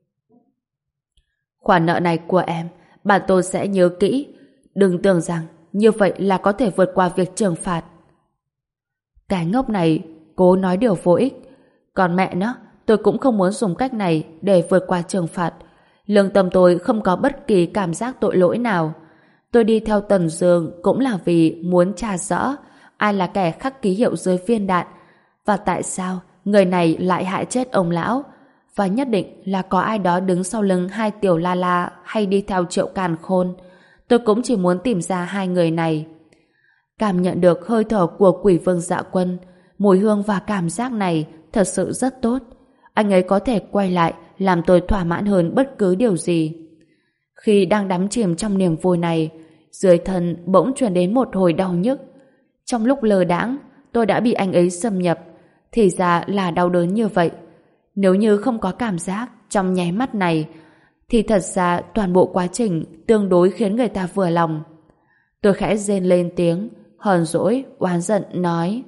Khoản nợ này của em, bản tôn sẽ nhớ kỹ. Đừng tưởng rằng như vậy là có thể vượt qua việc trừng phạt. Cái ngốc này cố nói điều vô ích. Còn mẹ nó, tôi cũng không muốn dùng cách này để vượt qua trừng phạt. Lương tâm tôi không có bất kỳ cảm giác tội lỗi nào. Tôi đi theo Tần Dương cũng là vì muốn tra rõ ai là kẻ khắc ký hiệu dưới viên đạn, và tại sao người này lại hại chết ông lão, và nhất định là có ai đó đứng sau lưng hai tiểu la la hay đi theo Triệu Càn Khôn. Tôi cũng chỉ muốn tìm ra hai người này. Cảm nhận được hơi thở của Quỷ Vương Dạ Quân, mùi hương và cảm giác này thật sự rất tốt. Anh ấy có thể quay lại làm tôi thỏa mãn hơn bất cứ điều gì. Khi đang đắm chìm trong niềm vui này, dưới thân bỗng truyền đến một hồi đau nhức. Trong lúc lơ đãng, tôi đã bị anh ấy xâm nhập. Thì ra là đau đớn như vậy. Nếu như không có cảm giác trong nháy mắt này, thì thật ra toàn bộ quá trình tương đối khiến người ta vừa lòng. Tôi khẽ rên lên tiếng, hờn dỗi, oán giận nói: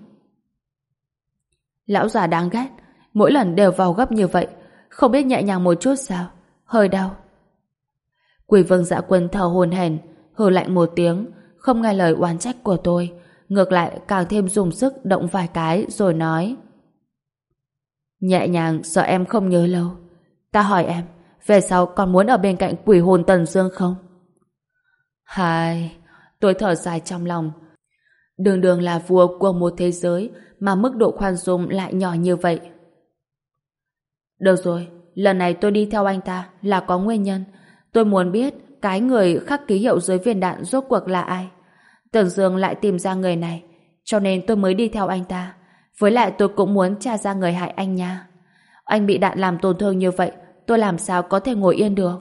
Lão già đáng ghét, mỗi lần đều vào gấp như vậy, không biết nhẹ nhàng một chút sao? Hơi đau. Quỷ Vương Dạ Quân thở hổn hển, hừ lạnh một tiếng, không nghe lời oán trách của tôi, ngược lại càng thêm dùng sức động vài cái rồi nói: Nhẹ nhàng sợ em không nhớ lâu. Ta hỏi em, về sau còn muốn ở bên cạnh quỷ hồn Tần Dương không? Hai, tôi thở dài trong lòng. Đường đường là vua của một thế giới mà mức độ khoan dung lại nhỏ như vậy. Được rồi, lần này tôi đi theo anh ta là có nguyên nhân. Tôi muốn biết cái người khắc ký hiệu dưới viên đạn rốt cuộc là ai. Tần Dương lại tìm ra người này, cho nên tôi mới đi theo anh ta. Với lại tôi cũng muốn tra ra người hại anh nha. Anh bị đạn làm tổn thương như vậy, tôi làm sao có thể ngồi yên được?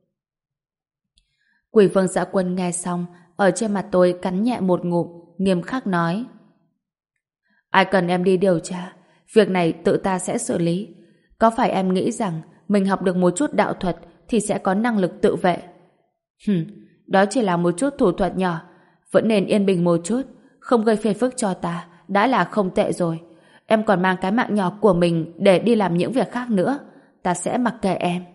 Quỷ Vương Dạ Quân nghe xong, ở trên mặt tôi cắn nhẹ một ngụm, nghiêm khắc nói: Ai cần em đi điều tra, việc này tự ta sẽ xử lý. Có phải em nghĩ rằng mình học được một chút đạo thuật thì sẽ có năng lực tự vệ? Hừm, đó chỉ là một chút thủ thuật nhỏ, vẫn nên yên bình một chút, không gây phiền phức cho ta, đã là không tệ rồi. Em còn mang cái mạng nhỏ của mình để đi làm những việc khác nữa. Ta sẽ mặc kệ em.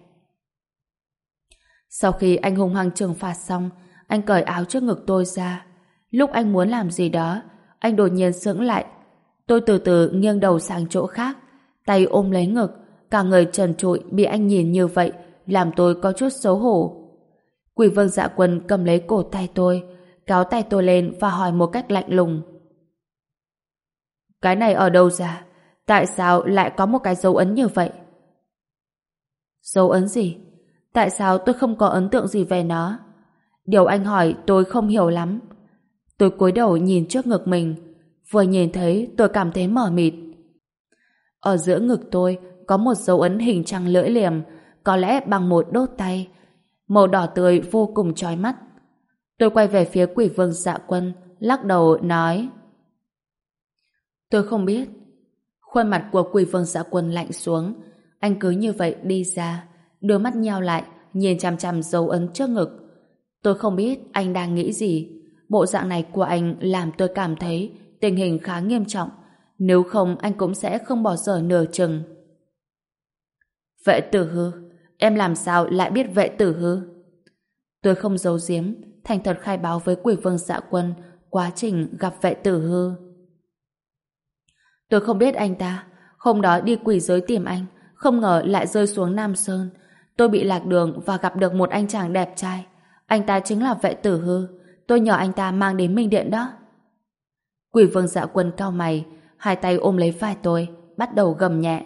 Sau khi anh hung hăng trừng phạt xong, anh cởi áo trước ngực tôi ra. Lúc anh muốn làm gì đó, anh đột nhiên sững lại. Tôi từ từ nghiêng đầu sang chỗ khác, tay ôm lấy ngực, cả người trần trụi bị anh nhìn như vậy, làm tôi có chút xấu hổ. Quỷ Vương Dạ Quân cầm lấy cổ tay tôi, kéo tay tôi lên và hỏi một cách lạnh lùng. Cái này ở đâu ra? Tại sao lại có một cái dấu ấn như vậy? Dấu ấn gì? Tại sao tôi không có ấn tượng gì về nó? Điều anh hỏi tôi không hiểu lắm. Tôi cúi đầu nhìn trước ngực mình. Vừa nhìn thấy tôi cảm thấy mờ mịt. Ở giữa ngực tôi có một dấu ấn hình trăng lưỡi liềm, có lẽ bằng một đốt tay. Màu đỏ tươi vô cùng chói mắt. Tôi quay về phía Quỷ Vương Dạ Quân, lắc đầu nói: Tôi không biết. Khuôn mặt của Quỷ Vương Dạ Quân lạnh xuống. Anh cứ như vậy đi ra, đôi mắt nheo lại, nhìn chằm chằm dấu ấn trước ngực. Tôi không biết anh đang nghĩ gì. Bộ dạng này của anh làm tôi cảm thấy tình hình khá nghiêm trọng. Nếu không anh cũng sẽ không bỏ dở nửa chừng. Vệ tử hư? Em làm sao lại biết vệ tử hư? Tôi không giấu giếm, thành thật khai báo với Quỷ Vương Dạ Quân quá trình gặp vệ tử hư. Tôi không biết anh ta. Hôm đó đi quỷ giới tìm anh, không ngờ lại rơi xuống Nam Sơn. Tôi bị lạc đường và gặp được một anh chàng đẹp trai. Anh ta chính là vệ tử hư. Tôi nhờ anh ta mang đến Minh Điện đó. Quỷ Vương Dạ Quân cau mày, hai tay ôm lấy vai tôi, bắt đầu gầm nhẹ.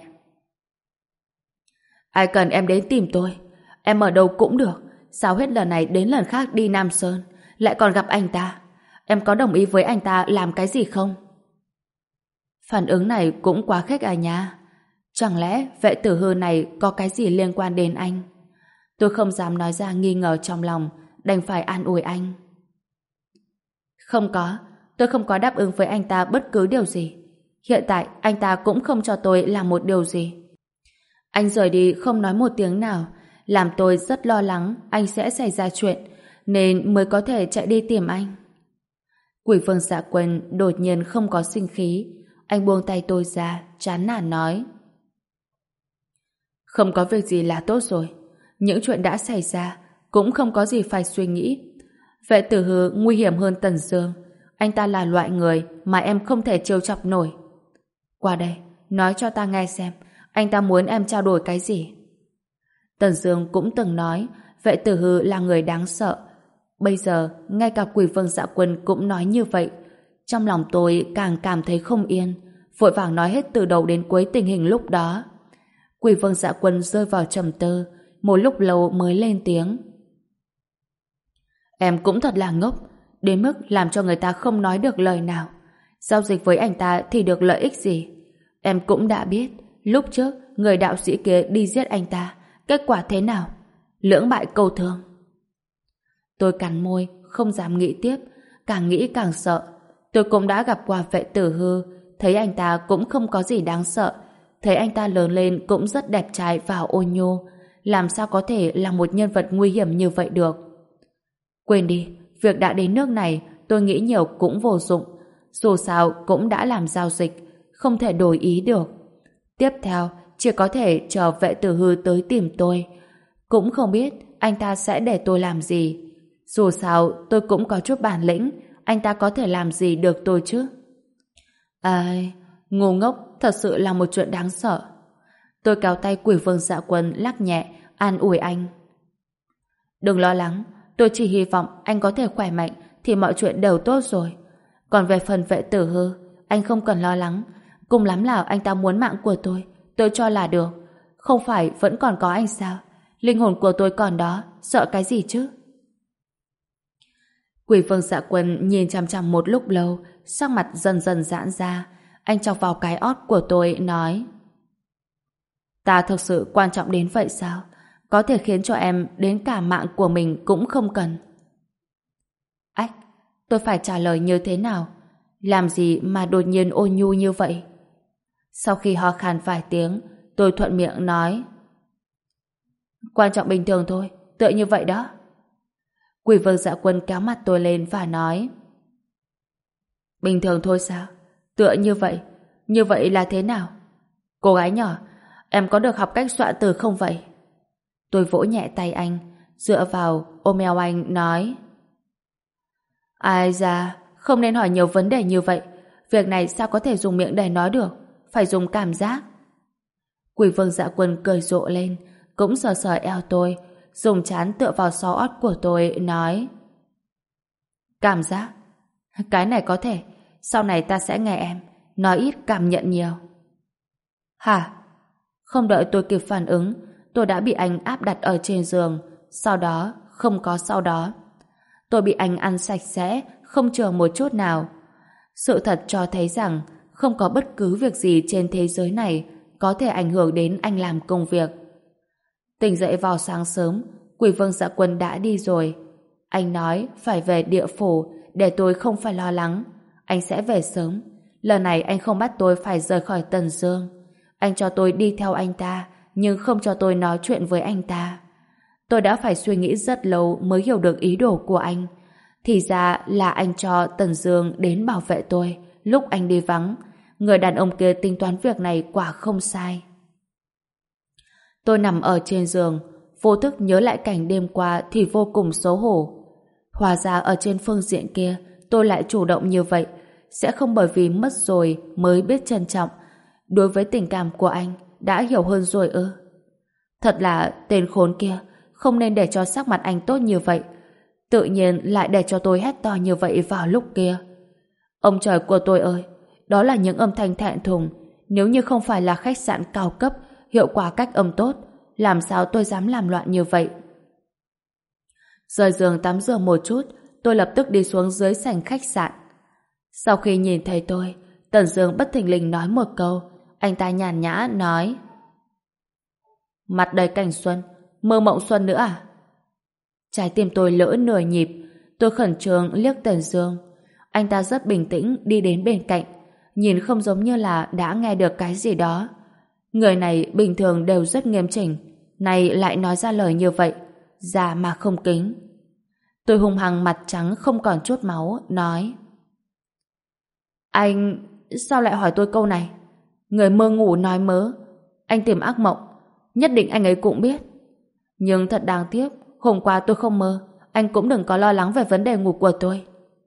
Ai cần em đến tìm tôi? Em ở đâu cũng được. Sao hết lần này đến lần khác đi Nam Sơn lại còn gặp anh ta? Em có đồng ý với anh ta làm cái gì không? Phản ứng này cũng quá khích à nha. Chẳng lẽ vệ tử hư này có cái gì liên quan đến anh? Tôi không dám nói ra nghi ngờ trong lòng, đành phải an ủi anh. Không có, tôi không có đáp ứng với anh ta bất cứ điều gì. Hiện tại anh ta cũng không cho tôi làm một điều gì. Anh rời đi không nói một tiếng nào, làm tôi rất lo lắng anh sẽ xảy ra chuyện, nên mới có thể chạy đi tìm anh. Quỷ Vương Dạ Quân đột nhiên không có sinh khí. Anh buông tay tôi ra, chán nản nói: Không có việc gì là tốt rồi. Những chuyện đã xảy ra cũng không có gì phải suy nghĩ. Vệ tử hư nguy hiểm hơn Tần Dương. Anh ta là loại người mà em không thể trêu chọc nổi. Qua đây, nói cho ta nghe xem anh ta muốn em trao đổi cái gì. Tần Dương cũng từng nói vệ tử hư là người đáng sợ. Bây giờ ngay cả Quỷ Vương Dạ Quân cũng nói như vậy. Trong lòng tôi càng cảm thấy không yên, vội vàng nói hết từ đầu đến cuối tình hình lúc đó. Quỷ Vương Dạ Quân rơi vào trầm tư, một lúc lâu mới lên tiếng. Em cũng thật là ngốc, đến mức làm cho người ta không nói được lời nào. Giao dịch với anh ta thì được lợi ích gì? Em cũng đã biết, lúc trước người đạo sĩ kia đi giết anh ta, kết quả thế nào? Lưỡng bại câu thương. Tôi cắn môi, không dám nghĩ tiếp, càng nghĩ càng sợ. Tôi cũng đã gặp qua vệ tử hư, thấy anh ta cũng không có gì đáng sợ, thấy anh ta lớn lên cũng rất đẹp trai và ôn nhu, làm sao có thể là một nhân vật nguy hiểm như vậy được. Quên đi, việc đã đến nước này, tôi nghĩ nhiều cũng vô dụng, dù sao cũng đã làm giao dịch, không thể đổi ý được. Tiếp theo, chỉ có thể chờ vệ tử hư tới tìm tôi. Cũng không biết anh ta sẽ để tôi làm gì. Dù sao, tôi cũng có chút bản lĩnh, anh ta có thể làm gì được tôi chứ? Ai, ngu ngốc thật sự là một chuyện đáng sợ. Tôi kéo tay Quỷ Vương Dạ Quân lắc nhẹ, an ủi anh. Đừng lo lắng, tôi chỉ hy vọng anh có thể khỏe mạnh thì mọi chuyện đều tốt rồi. Còn về phần vệ tử hư, anh không cần lo lắng. Cùng lắm là anh ta muốn mạng của tôi, tôi cho là được. Không phải vẫn còn có anh sao? Linh hồn của tôi còn đó, sợ cái gì chứ? Quỷ Vương Dạ Quân nhìn chằm chằm một lúc lâu, sắc mặt dần dần giãn ra. Anh chọc vào cái ót của tôi, nói: Ta thực sự quan trọng đến vậy sao? Có thể khiến cho em đến cả mạng của mình cũng không cần. Ách, tôi phải trả lời như thế nào? Làm gì mà đột nhiên ôn nhu như vậy? Sau khi ho khan vài tiếng, tôi thuận miệng nói: Quan trọng bình thường thôi, tựa như vậy đó. Quỷ Vương Dạ Quân kéo mặt tôi lên và nói: Bình thường thôi sao? Tựa như vậy? Như vậy là thế nào? Cô gái nhỏ, em có được học cách soạn từ không vậy? Tôi vỗ nhẹ tay anh, dựa vào, ôm eo anh, nói: Ai da, không nên hỏi nhiều vấn đề như vậy. Việc này sao có thể dùng miệng để nói được? Phải dùng cảm giác. Quỷ vương Dạ Quân cười rộ lên, cũng sờ sờ eo tôi, dùng trán tựa vào xó ót của tôi, nói: Cảm giác? Cái này có thể. Sau này ta sẽ nghe em, nói ít cảm nhận nhiều. Hả? Không đợi tôi kịp phản ứng, tôi đã bị anh áp đặt ở trên giường. Sau đó, không có sau đó. Tôi bị anh ăn sạch sẽ, không chừa một chút nào. Sự thật cho thấy rằng không có bất cứ việc gì trên thế giới này có thể ảnh hưởng đến anh làm công việc. Tỉnh dậy vào sáng sớm, Quỷ vương Dạ Quân đã đi rồi. Anh nói phải về địa phủ để tôi không phải lo lắng. Anh sẽ về sớm. Lần này anh không bắt tôi phải rời khỏi Tần Dương. Anh cho tôi đi theo anh ta, nhưng không cho tôi nói chuyện với anh ta. Tôi đã phải suy nghĩ rất lâu mới hiểu được ý đồ của anh. Thì ra là anh cho Tần Dương đến bảo vệ tôi lúc anh đi vắng. Người đàn ông kia tính toán việc này quả không sai. Tôi nằm ở trên giường, vô thức nhớ lại cảnh đêm qua thì vô cùng xấu hổ. Hóa ra ở trên phương diện kia tôi lại chủ động như vậy, sẽ không bởi vì mất rồi mới biết trân trọng. Đối với tình cảm của anh đã hiểu hơn rồi ư? Thật là tên khốn kia, không nên để cho sắc mặt anh tốt như vậy. Tự nhiên lại để cho tôi hét to như vậy vào lúc kia. Ông trời của tôi ơi, đó là những âm thanh thẹn thùng. Nếu như không phải là khách sạn cao cấp, hiệu quả cách âm tốt, làm sao tôi dám làm loạn như vậy? Rời giường tắm rửa một chút, tôi lập tức đi xuống dưới sảnh khách sạn. Sau khi nhìn thấy tôi, Tần Dương bất thình lình nói một câu. Anh ta nhàn nhã nói: Mặt đầy cảnh xuân, mơ mộng xuân nữa à? Trái tim tôi lỡ nửa nhịp. Tôi khẩn trương liếc Tần Dương. Anh ta rất bình tĩnh đi đến bên cạnh, nhìn không giống như là đã nghe được cái gì đó. Người này bình thường đều rất nghiêm chỉnh, nay lại nói ra lời như vậy, già mà không kính. Tôi hung hăng mặt trắng không còn chút máu, nói: Anh sao lại hỏi tôi câu này? Người mơ ngủ nói mớ. Anh tìm ác mộng, nhất định anh ấy cũng biết. Nhưng thật đáng tiếc, hôm qua tôi không mơ. Anh cũng đừng có lo lắng về vấn đề ngủ của tôi.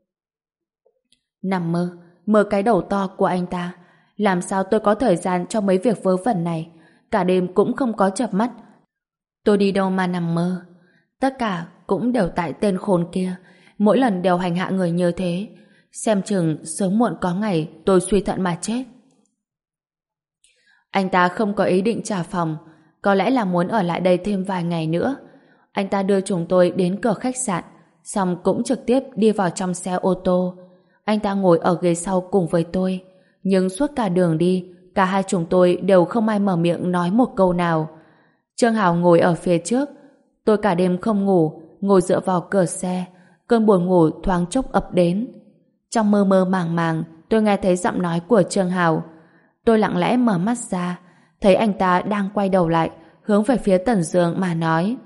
Nằm mơ, mơ cái đầu to của anh ta. Làm sao tôi có thời gian cho mấy việc vớ vẩn này? Cả đêm cũng không có chợp mắt. Tôi đi đâu mà nằm mơ? Tất cả cũng đều tại tên khốn kia. Mỗi lần đều hành hạ người như thế. Xem chừng sớm muộn có ngày tôi suy thận mà chết. Anh ta không có ý định trả phòng, có lẽ là muốn ở lại đây thêm vài ngày nữa. Anh ta đưa chúng tôi đến cửa khách sạn, xong cũng trực tiếp đi vào trong xe ô tô. Anh ta ngồi ở ghế sau cùng với tôi, nhưng suốt cả đường đi, cả hai chúng tôi đều không ai mở miệng nói một câu nào. Trương Hào ngồi ở phía trước. Tôi cả đêm không ngủ, ngồi dựa vào cửa xe, cơn buồn ngủ thoáng chốc ập đến. Trong mơ mơ màng màng, tôi nghe thấy giọng nói của Trương Hào. Tôi lặng lẽ mở mắt ra, thấy anh ta đang quay đầu lại, hướng về phía Tần Dương mà nói: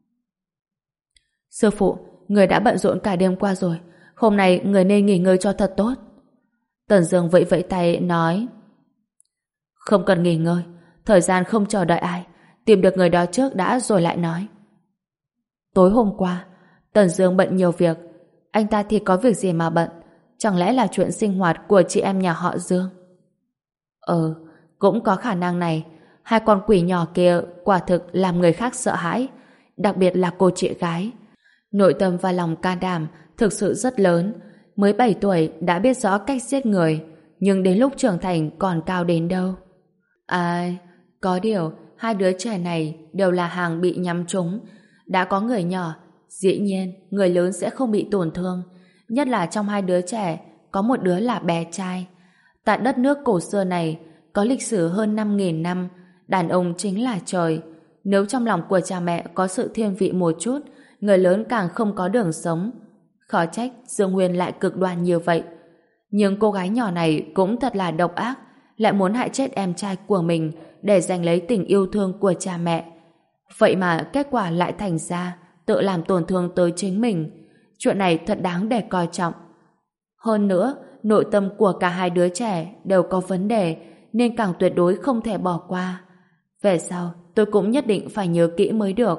Sư phụ, người đã bận rộn cả đêm qua rồi, hôm nay người nên nghỉ ngơi cho thật tốt. Tần Dương vẫy vẫy tay nói: Không cần nghỉ ngơi, thời gian không chờ đợi ai, tìm được người đó trước đã rồi lại nói. Tối hôm qua, Tần Dương bận nhiều việc, anh ta thì có việc gì mà bận, chẳng lẽ là chuyện sinh hoạt của chị em nhà họ Dương? Ờ, cũng có khả năng này. Hai con quỷ nhỏ kia quả thực làm người khác sợ hãi, đặc biệt là cô chị gái. Nội tâm và lòng can đảm thực sự rất lớn. Mới bảy tuổi đã biết rõ cách giết người, nhưng đến lúc trưởng thành còn cao đến đâu. À, có điều hai đứa trẻ này đều là hàng bị nhắm trúng. Đã có người nhỏ, dĩ nhiên người lớn sẽ không bị tổn thương. Nhất là trong hai đứa trẻ có một đứa là bé trai. Tại đất nước cổ xưa này có lịch sử hơn năm nghìn năm, đàn ông chính là trời. Nếu trong lòng của cha mẹ có sự thiên vị một chút, người lớn càng không có đường sống. Khó trách Dương Huyền lại cực đoan như vậy. Nhưng cô gái nhỏ này cũng thật là độc ác, lại muốn hại chết em trai của mình để giành lấy tình yêu thương của cha mẹ. Vậy mà kết quả lại thành ra tự làm tổn thương tới chính mình. Chuyện này thật đáng để coi trọng. Hơn nữa, nội tâm của cả hai đứa trẻ đều có vấn đề nên càng tuyệt đối không thể bỏ qua. Về sau, tôi cũng nhất định phải nhớ kỹ mới được.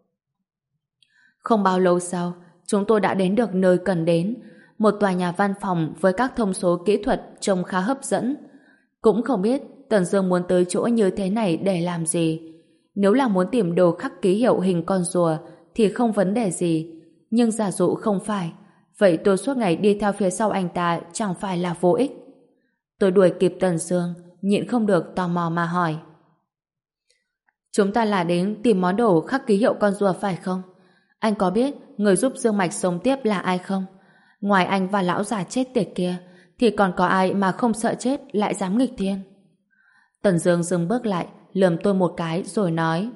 Không bao lâu sau, chúng tôi đã đến được nơi cần đến, một tòa nhà văn phòng với các thông số kỹ thuật trông khá hấp dẫn. Cũng không biết Tần Dương muốn tới chỗ như thế này để làm gì. Nếu là muốn tìm đồ khắc ký hiệu hình con rùa thì không vấn đề gì, nhưng giả dụ không phải, vậy tôi suốt ngày đi theo phía sau anh ta chẳng phải là vô ích. Tôi đuổi kịp Tần Dương, nhịn không được tò mò mà hỏi. Chúng ta là đến tìm món đồ khắc ký hiệu con rùa phải không? Anh có biết người giúp Dương Mạch sống tiếp là ai không? Ngoài anh và lão già chết tiệt kia thì còn có ai mà không sợ chết lại dám nghịch thiên? Tần Dương dừng bước lại, lườm tôi một cái rồi nói: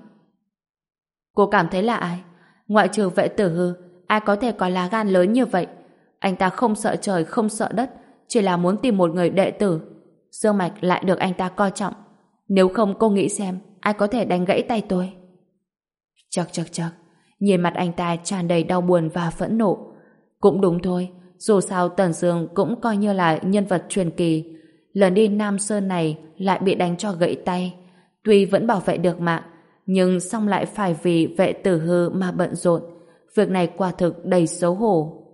Cô cảm thấy là ai? Ngoại trừ Vệ Tử Hư, ai có thể có lá gan lớn như vậy? Anh ta không sợ trời không sợ đất, chỉ là muốn tìm một người đệ tử. Dương Mạch lại được anh ta coi trọng. Nếu không cô nghĩ xem ai có thể đánh gãy tay tôi? Chậc chậc chậc, nhìn mặt anh ta tràn đầy đau buồn và phẫn nộ. Cũng đúng thôi, dù sao Tần Dương cũng coi như là nhân vật truyền kỳ. Lần đi Nam Sơn này lại bị đánh cho gãy tay. Tuy vẫn bảo vệ được mạng, nhưng xong lại phải vì Vệ Tử Hư mà bận rộn. Việc này quả thực đầy xấu hổ.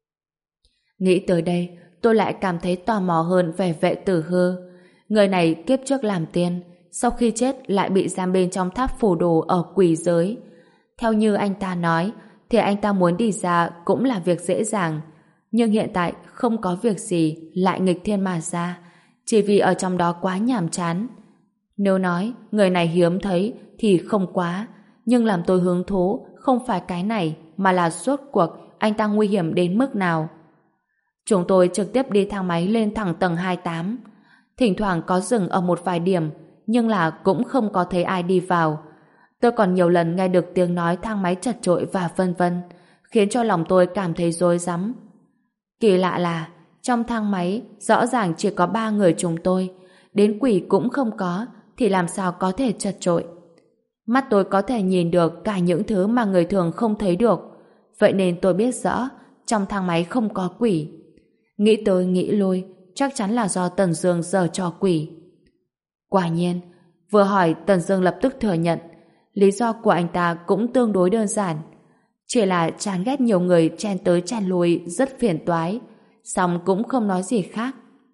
Nghĩ tới đây, tôi lại cảm thấy tò mò hơn về Vệ Tử Hư. Người này kiếp trước làm tiên, sau khi chết lại bị giam bên trong tháp phù đồ ở quỷ giới. Theo như anh ta nói, thì anh ta muốn đi ra cũng là việc dễ dàng. Nhưng hiện tại không có việc gì lại nghịch thiên mà ra, chỉ vì ở trong đó quá nhàm chán. Nếu nói người này hiếm thấy thì không quá, nhưng làm tôi hứng thú không phải cái này mà là rốt cuộc anh ta nguy hiểm đến mức nào. Chúng tôi trực tiếp đi thang máy lên thẳng tầng hai mươi tám. Thỉnh thoảng có dừng ở một vài điểm, nhưng là cũng không có thấy ai đi vào. Tôi còn nhiều lần nghe được tiếng nói thang máy chật chội và vân vân, khiến cho lòng tôi cảm thấy rối rắm. Kỳ lạ là trong thang máy rõ ràng chỉ có ba người chúng tôi, đến quỷ cũng không có, thì làm sao có thể chật chội. Mắt tôi có thể nhìn được cả những thứ mà người thường không thấy được, vậy nên tôi biết rõ trong thang máy không có quỷ. Nghĩ tới nghĩ lui, chắc chắn là do Tần Dương giở trò quỷ. Quả nhiên, vừa hỏi Tần Dương lập tức thừa nhận, lý do của anh ta cũng tương đối đơn giản, chỉ là chán ghét nhiều người chen tới chen lui rất phiền toái, song cũng không nói gì khác.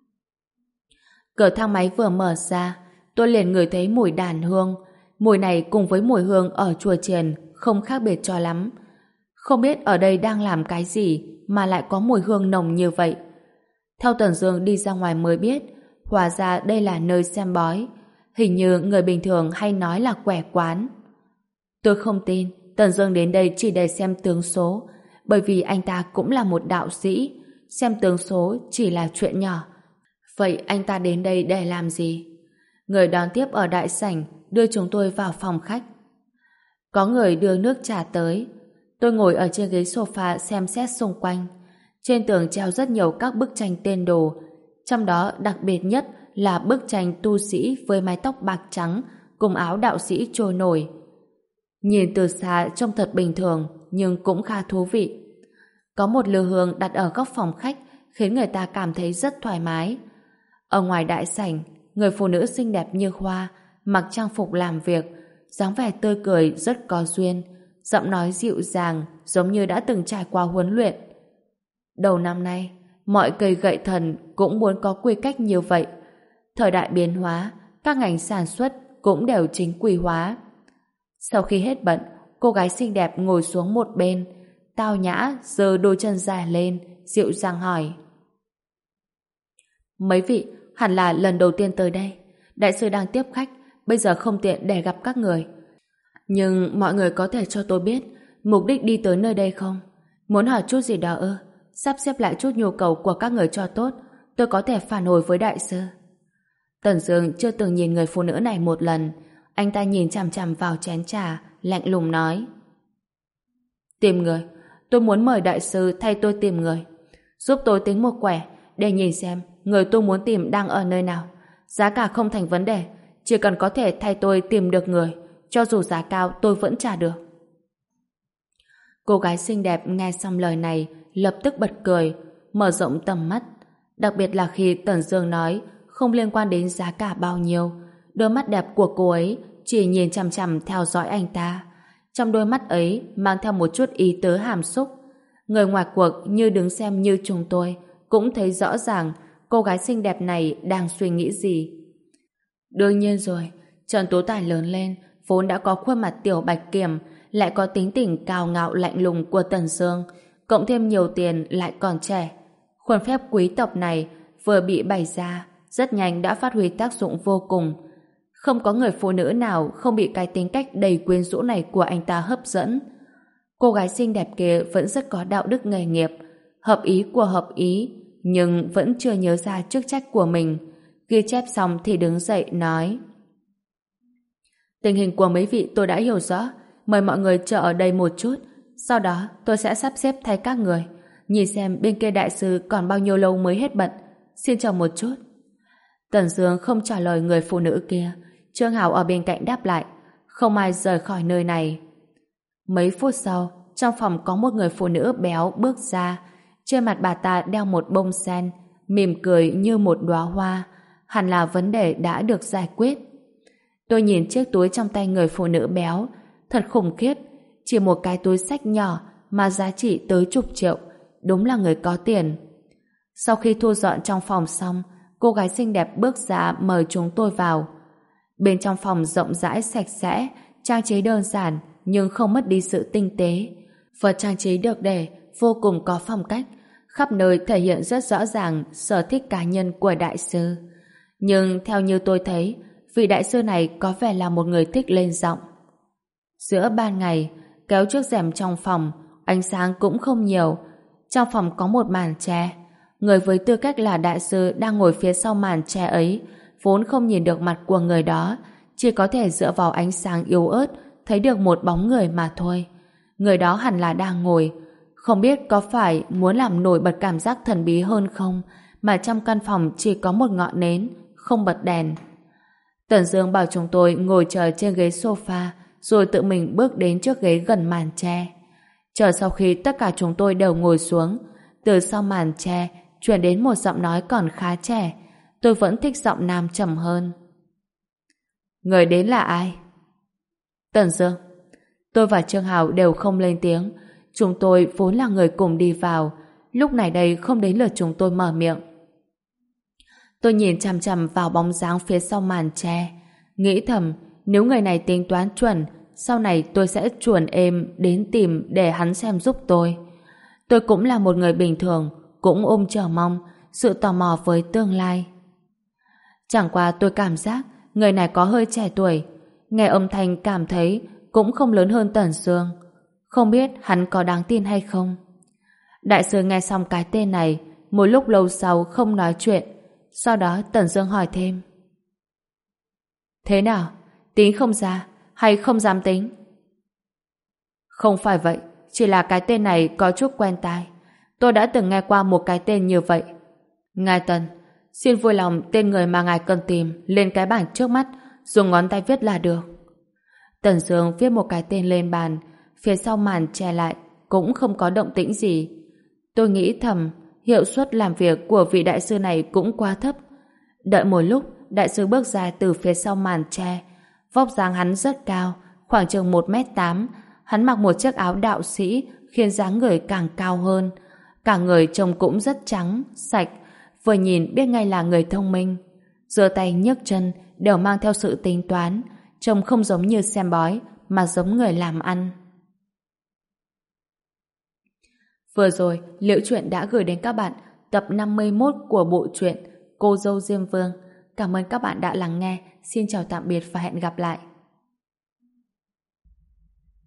Cửa thang máy vừa mở ra, tôi liền ngửi thấy mùi đàn hương. Mùi này cùng với mùi hương ở chùa chiền không khác biệt cho lắm. Không biết ở đây đang làm cái gì mà lại có mùi hương nồng như vậy. Theo Tần Dương đi ra ngoài mới biết, hóa ra đây là nơi xem bói. Hình như người bình thường hay nói là quẻ quán. Tôi không tin Tần Dương đến đây chỉ để xem tướng số, bởi vì anh ta cũng là một đạo sĩ, xem tướng số chỉ là chuyện nhỏ. Vậy anh ta đến đây để làm gì? Người đón tiếp ở đại sảnh đưa chúng tôi vào phòng khách. Có người đưa nước trà tới. Tôi ngồi ở trên ghế sofa xem xét xung quanh. Trên tường treo rất nhiều các bức tranh tên đồ, trong đó đặc biệt nhất là bức tranh tu sĩ với mái tóc bạc trắng cùng áo đạo sĩ trôi nổi. Nhìn từ xa trông thật bình thường nhưng cũng khá thú vị. Có một lư hương đặt ở góc phòng khách khiến người ta cảm thấy rất thoải mái. Ở ngoài đại sảnh, người phụ nữ xinh đẹp như hoa, mặc trang phục làm việc, dáng vẻ tươi cười rất có duyên, giọng nói dịu dàng giống như đã từng trải qua huấn luyện. Đầu năm nay, mọi cây gậy thần cũng muốn có quy cách như vậy. Thời đại biến hóa, các ngành sản xuất cũng đều chính quy hóa. Sau khi hết bận, cô gái xinh đẹp ngồi xuống một bên, tao nhã giơ đôi chân dài lên, dịu dàng hỏi: Mấy vị hẳn là lần đầu tiên tới đây. Đại sư đang tiếp khách, bây giờ không tiện để gặp các người. Nhưng mọi người có thể cho tôi biết mục đích đi tới nơi đây không? Muốn hỏi chút gì đó ư? Sắp xếp lại chút nhu cầu của các người cho tốt, tôi có thể phản hồi với đại sư. Tần Dương chưa từng nhìn người phụ nữ này một lần. Anh ta nhìn chằm chằm vào chén trà, lạnh lùng nói: Tìm người. Tôi muốn mời đại sư thay tôi tìm người. Giúp tôi tính một quẻ để nhìn xem người tôi muốn tìm đang ở nơi nào. Giá cả không thành vấn đề, chỉ cần có thể thay tôi tìm được người, cho dù giá cao tôi vẫn trả được. Cô gái xinh đẹp nghe xong lời này lập tức bật cười, mở rộng tầm mắt. Đặc biệt là khi Tần Dương nói không liên quan đến giá cả bao nhiêu, đôi mắt đẹp của cô ấy chỉ nhìn chằm chằm theo dõi anh ta. Trong đôi mắt ấy mang theo một chút ý tứ hàm xúc. Người ngoài cuộc như đứng xem như chúng tôi cũng thấy rõ ràng cô gái xinh đẹp này đang suy nghĩ gì. Đương nhiên rồi, Trần Tú Tài lớn lên vốn đã có khuôn mặt tiểu bạch kiểm, lại có tính tình cao ngạo lạnh lùng của Tần Dương, cộng thêm nhiều tiền lại còn trẻ. Khuôn phép quý tộc này vừa bị bày ra, rất nhanh đã phát huy tác dụng vô cùng. Không có người phụ nữ nào không bị cái tính cách đầy quyến rũ này của anh ta hấp dẫn. Cô gái xinh đẹp kia vẫn rất có đạo đức nghề nghiệp, hợp ý của hợp ý, nhưng vẫn chưa nhớ ra chức trách của mình. Ghi chép xong thì đứng dậy nói: tình hình của mấy vị tôi đã hiểu rõ, mời mọi người chờ ở đây một chút, sau đó tôi sẽ sắp xếp thay các người. Nhìn xem bên kia đại sư còn bao nhiêu lâu mới hết bận. Xin chờ một chút. Tần Dương không trả lời người phụ nữ kia. Trương Hảo ở bên cạnh đáp lại: không ai rời khỏi nơi này. Mấy phút sau, trong phòng có một người phụ nữ béo bước ra. Trên mặt bà ta đeo một bông sen, mỉm cười như một đóa hoa. Hẳn là vấn đề đã được giải quyết. Tôi nhìn chiếc túi trong tay người phụ nữ béo, thật khủng khiếp. Chỉ một cái túi xách nhỏ mà giá trị tới chục triệu. Đúng là người có tiền. Sau khi thu dọn trong phòng xong, cô gái xinh đẹp bước ra mời chúng tôi vào. Bên trong phòng rộng rãi sạch sẽ, trang trí đơn giản nhưng không mất đi sự tinh tế. Vật trang trí được để vô cùng có phong cách, khắp nơi thể hiện rất rõ ràng sở thích cá nhân của đại sư. Nhưng theo như tôi thấy, vị đại sư này có vẻ là một người thích lên giọng. Giữa ban ngày, kéo chiếc rèm trong phòng, ánh sáng cũng không nhiều. Trong phòng có một màn tre. Người với tư cách là đại sư đang ngồi phía sau màn tre ấy, vốn không nhìn được mặt của người đó, chỉ có thể dựa vào ánh sáng yếu ớt thấy được một bóng người mà thôi. Người đó hẳn là đang ngồi. Không biết có phải muốn làm nổi bật cảm giác thần bí hơn không, mà trong căn phòng chỉ có một ngọn nến, không bật đèn. Tần Dương bảo chúng tôi ngồi chờ trên ghế sofa, rồi tự mình bước đến trước ghế gần màn tre. Chờ sau khi tất cả chúng tôi đều ngồi xuống, từ sau màn tre truyền đến một giọng nói còn khá trẻ. Tôi vẫn thích giọng nam trầm hơn. Người đến là ai? Tần Dương. Tôi và Trương Hào đều không lên tiếng. Chúng tôi vốn là người cùng đi vào. Lúc này đây không đến lượt chúng tôi mở miệng. Tôi nhìn chằm chằm vào bóng dáng phía sau màn tre, nghĩ thầm nếu người này tính toán chuẩn, sau này tôi sẽ chuồn êm đến tìm để hắn xem giúp tôi. Tôi cũng là một người bình thường, cũng ôm chờ mong, sự tò mò với tương lai. Chẳng qua tôi cảm giác người này có hơi trẻ tuổi, nghe âm thanh cảm thấy cũng không lớn hơn Tần Dương. Không biết hắn có đáng tin hay không. Đại sư nghe xong cái tên này, một lúc lâu sau không nói chuyện. Sau đó Tần Dương hỏi thêm: thế nào? Tính không ra hay không dám tính? Không phải vậy, chỉ là cái tên này có chút quen tai. Tôi đã từng nghe qua một cái tên như vậy. Ngài Tần, xin vui lòng tên người mà ngài cần tìm lên cái bảng trước mắt, dùng ngón tay viết là được. Tần Dương viết một cái tên lên bàn, phía sau màn che lại, cũng không có động tĩnh gì. Tôi nghĩ thầm, hiệu suất làm việc của vị đại sư này cũng quá thấp. Đợi một lúc, đại sư bước ra từ phía sau màn tre. Vóc dáng hắn rất cao, khoảng chừng một mét tám. Hắn mặc một chiếc áo đạo sĩ khiến dáng người càng cao hơn. Cả người trông cũng rất trắng, sạch, vừa nhìn biết ngay là người thông minh. Giơ tay nhấc chân đều mang theo sự tính toán, trông không giống như xem bói mà giống người làm ăn. Vừa rồi, Liễu Chuyện đã gửi đến các bạn tập năm mươi mốt của bộ truyện Cô dâu Diêm Vương. Cảm ơn các bạn đã lắng nghe. Xin chào tạm biệt và hẹn gặp lại.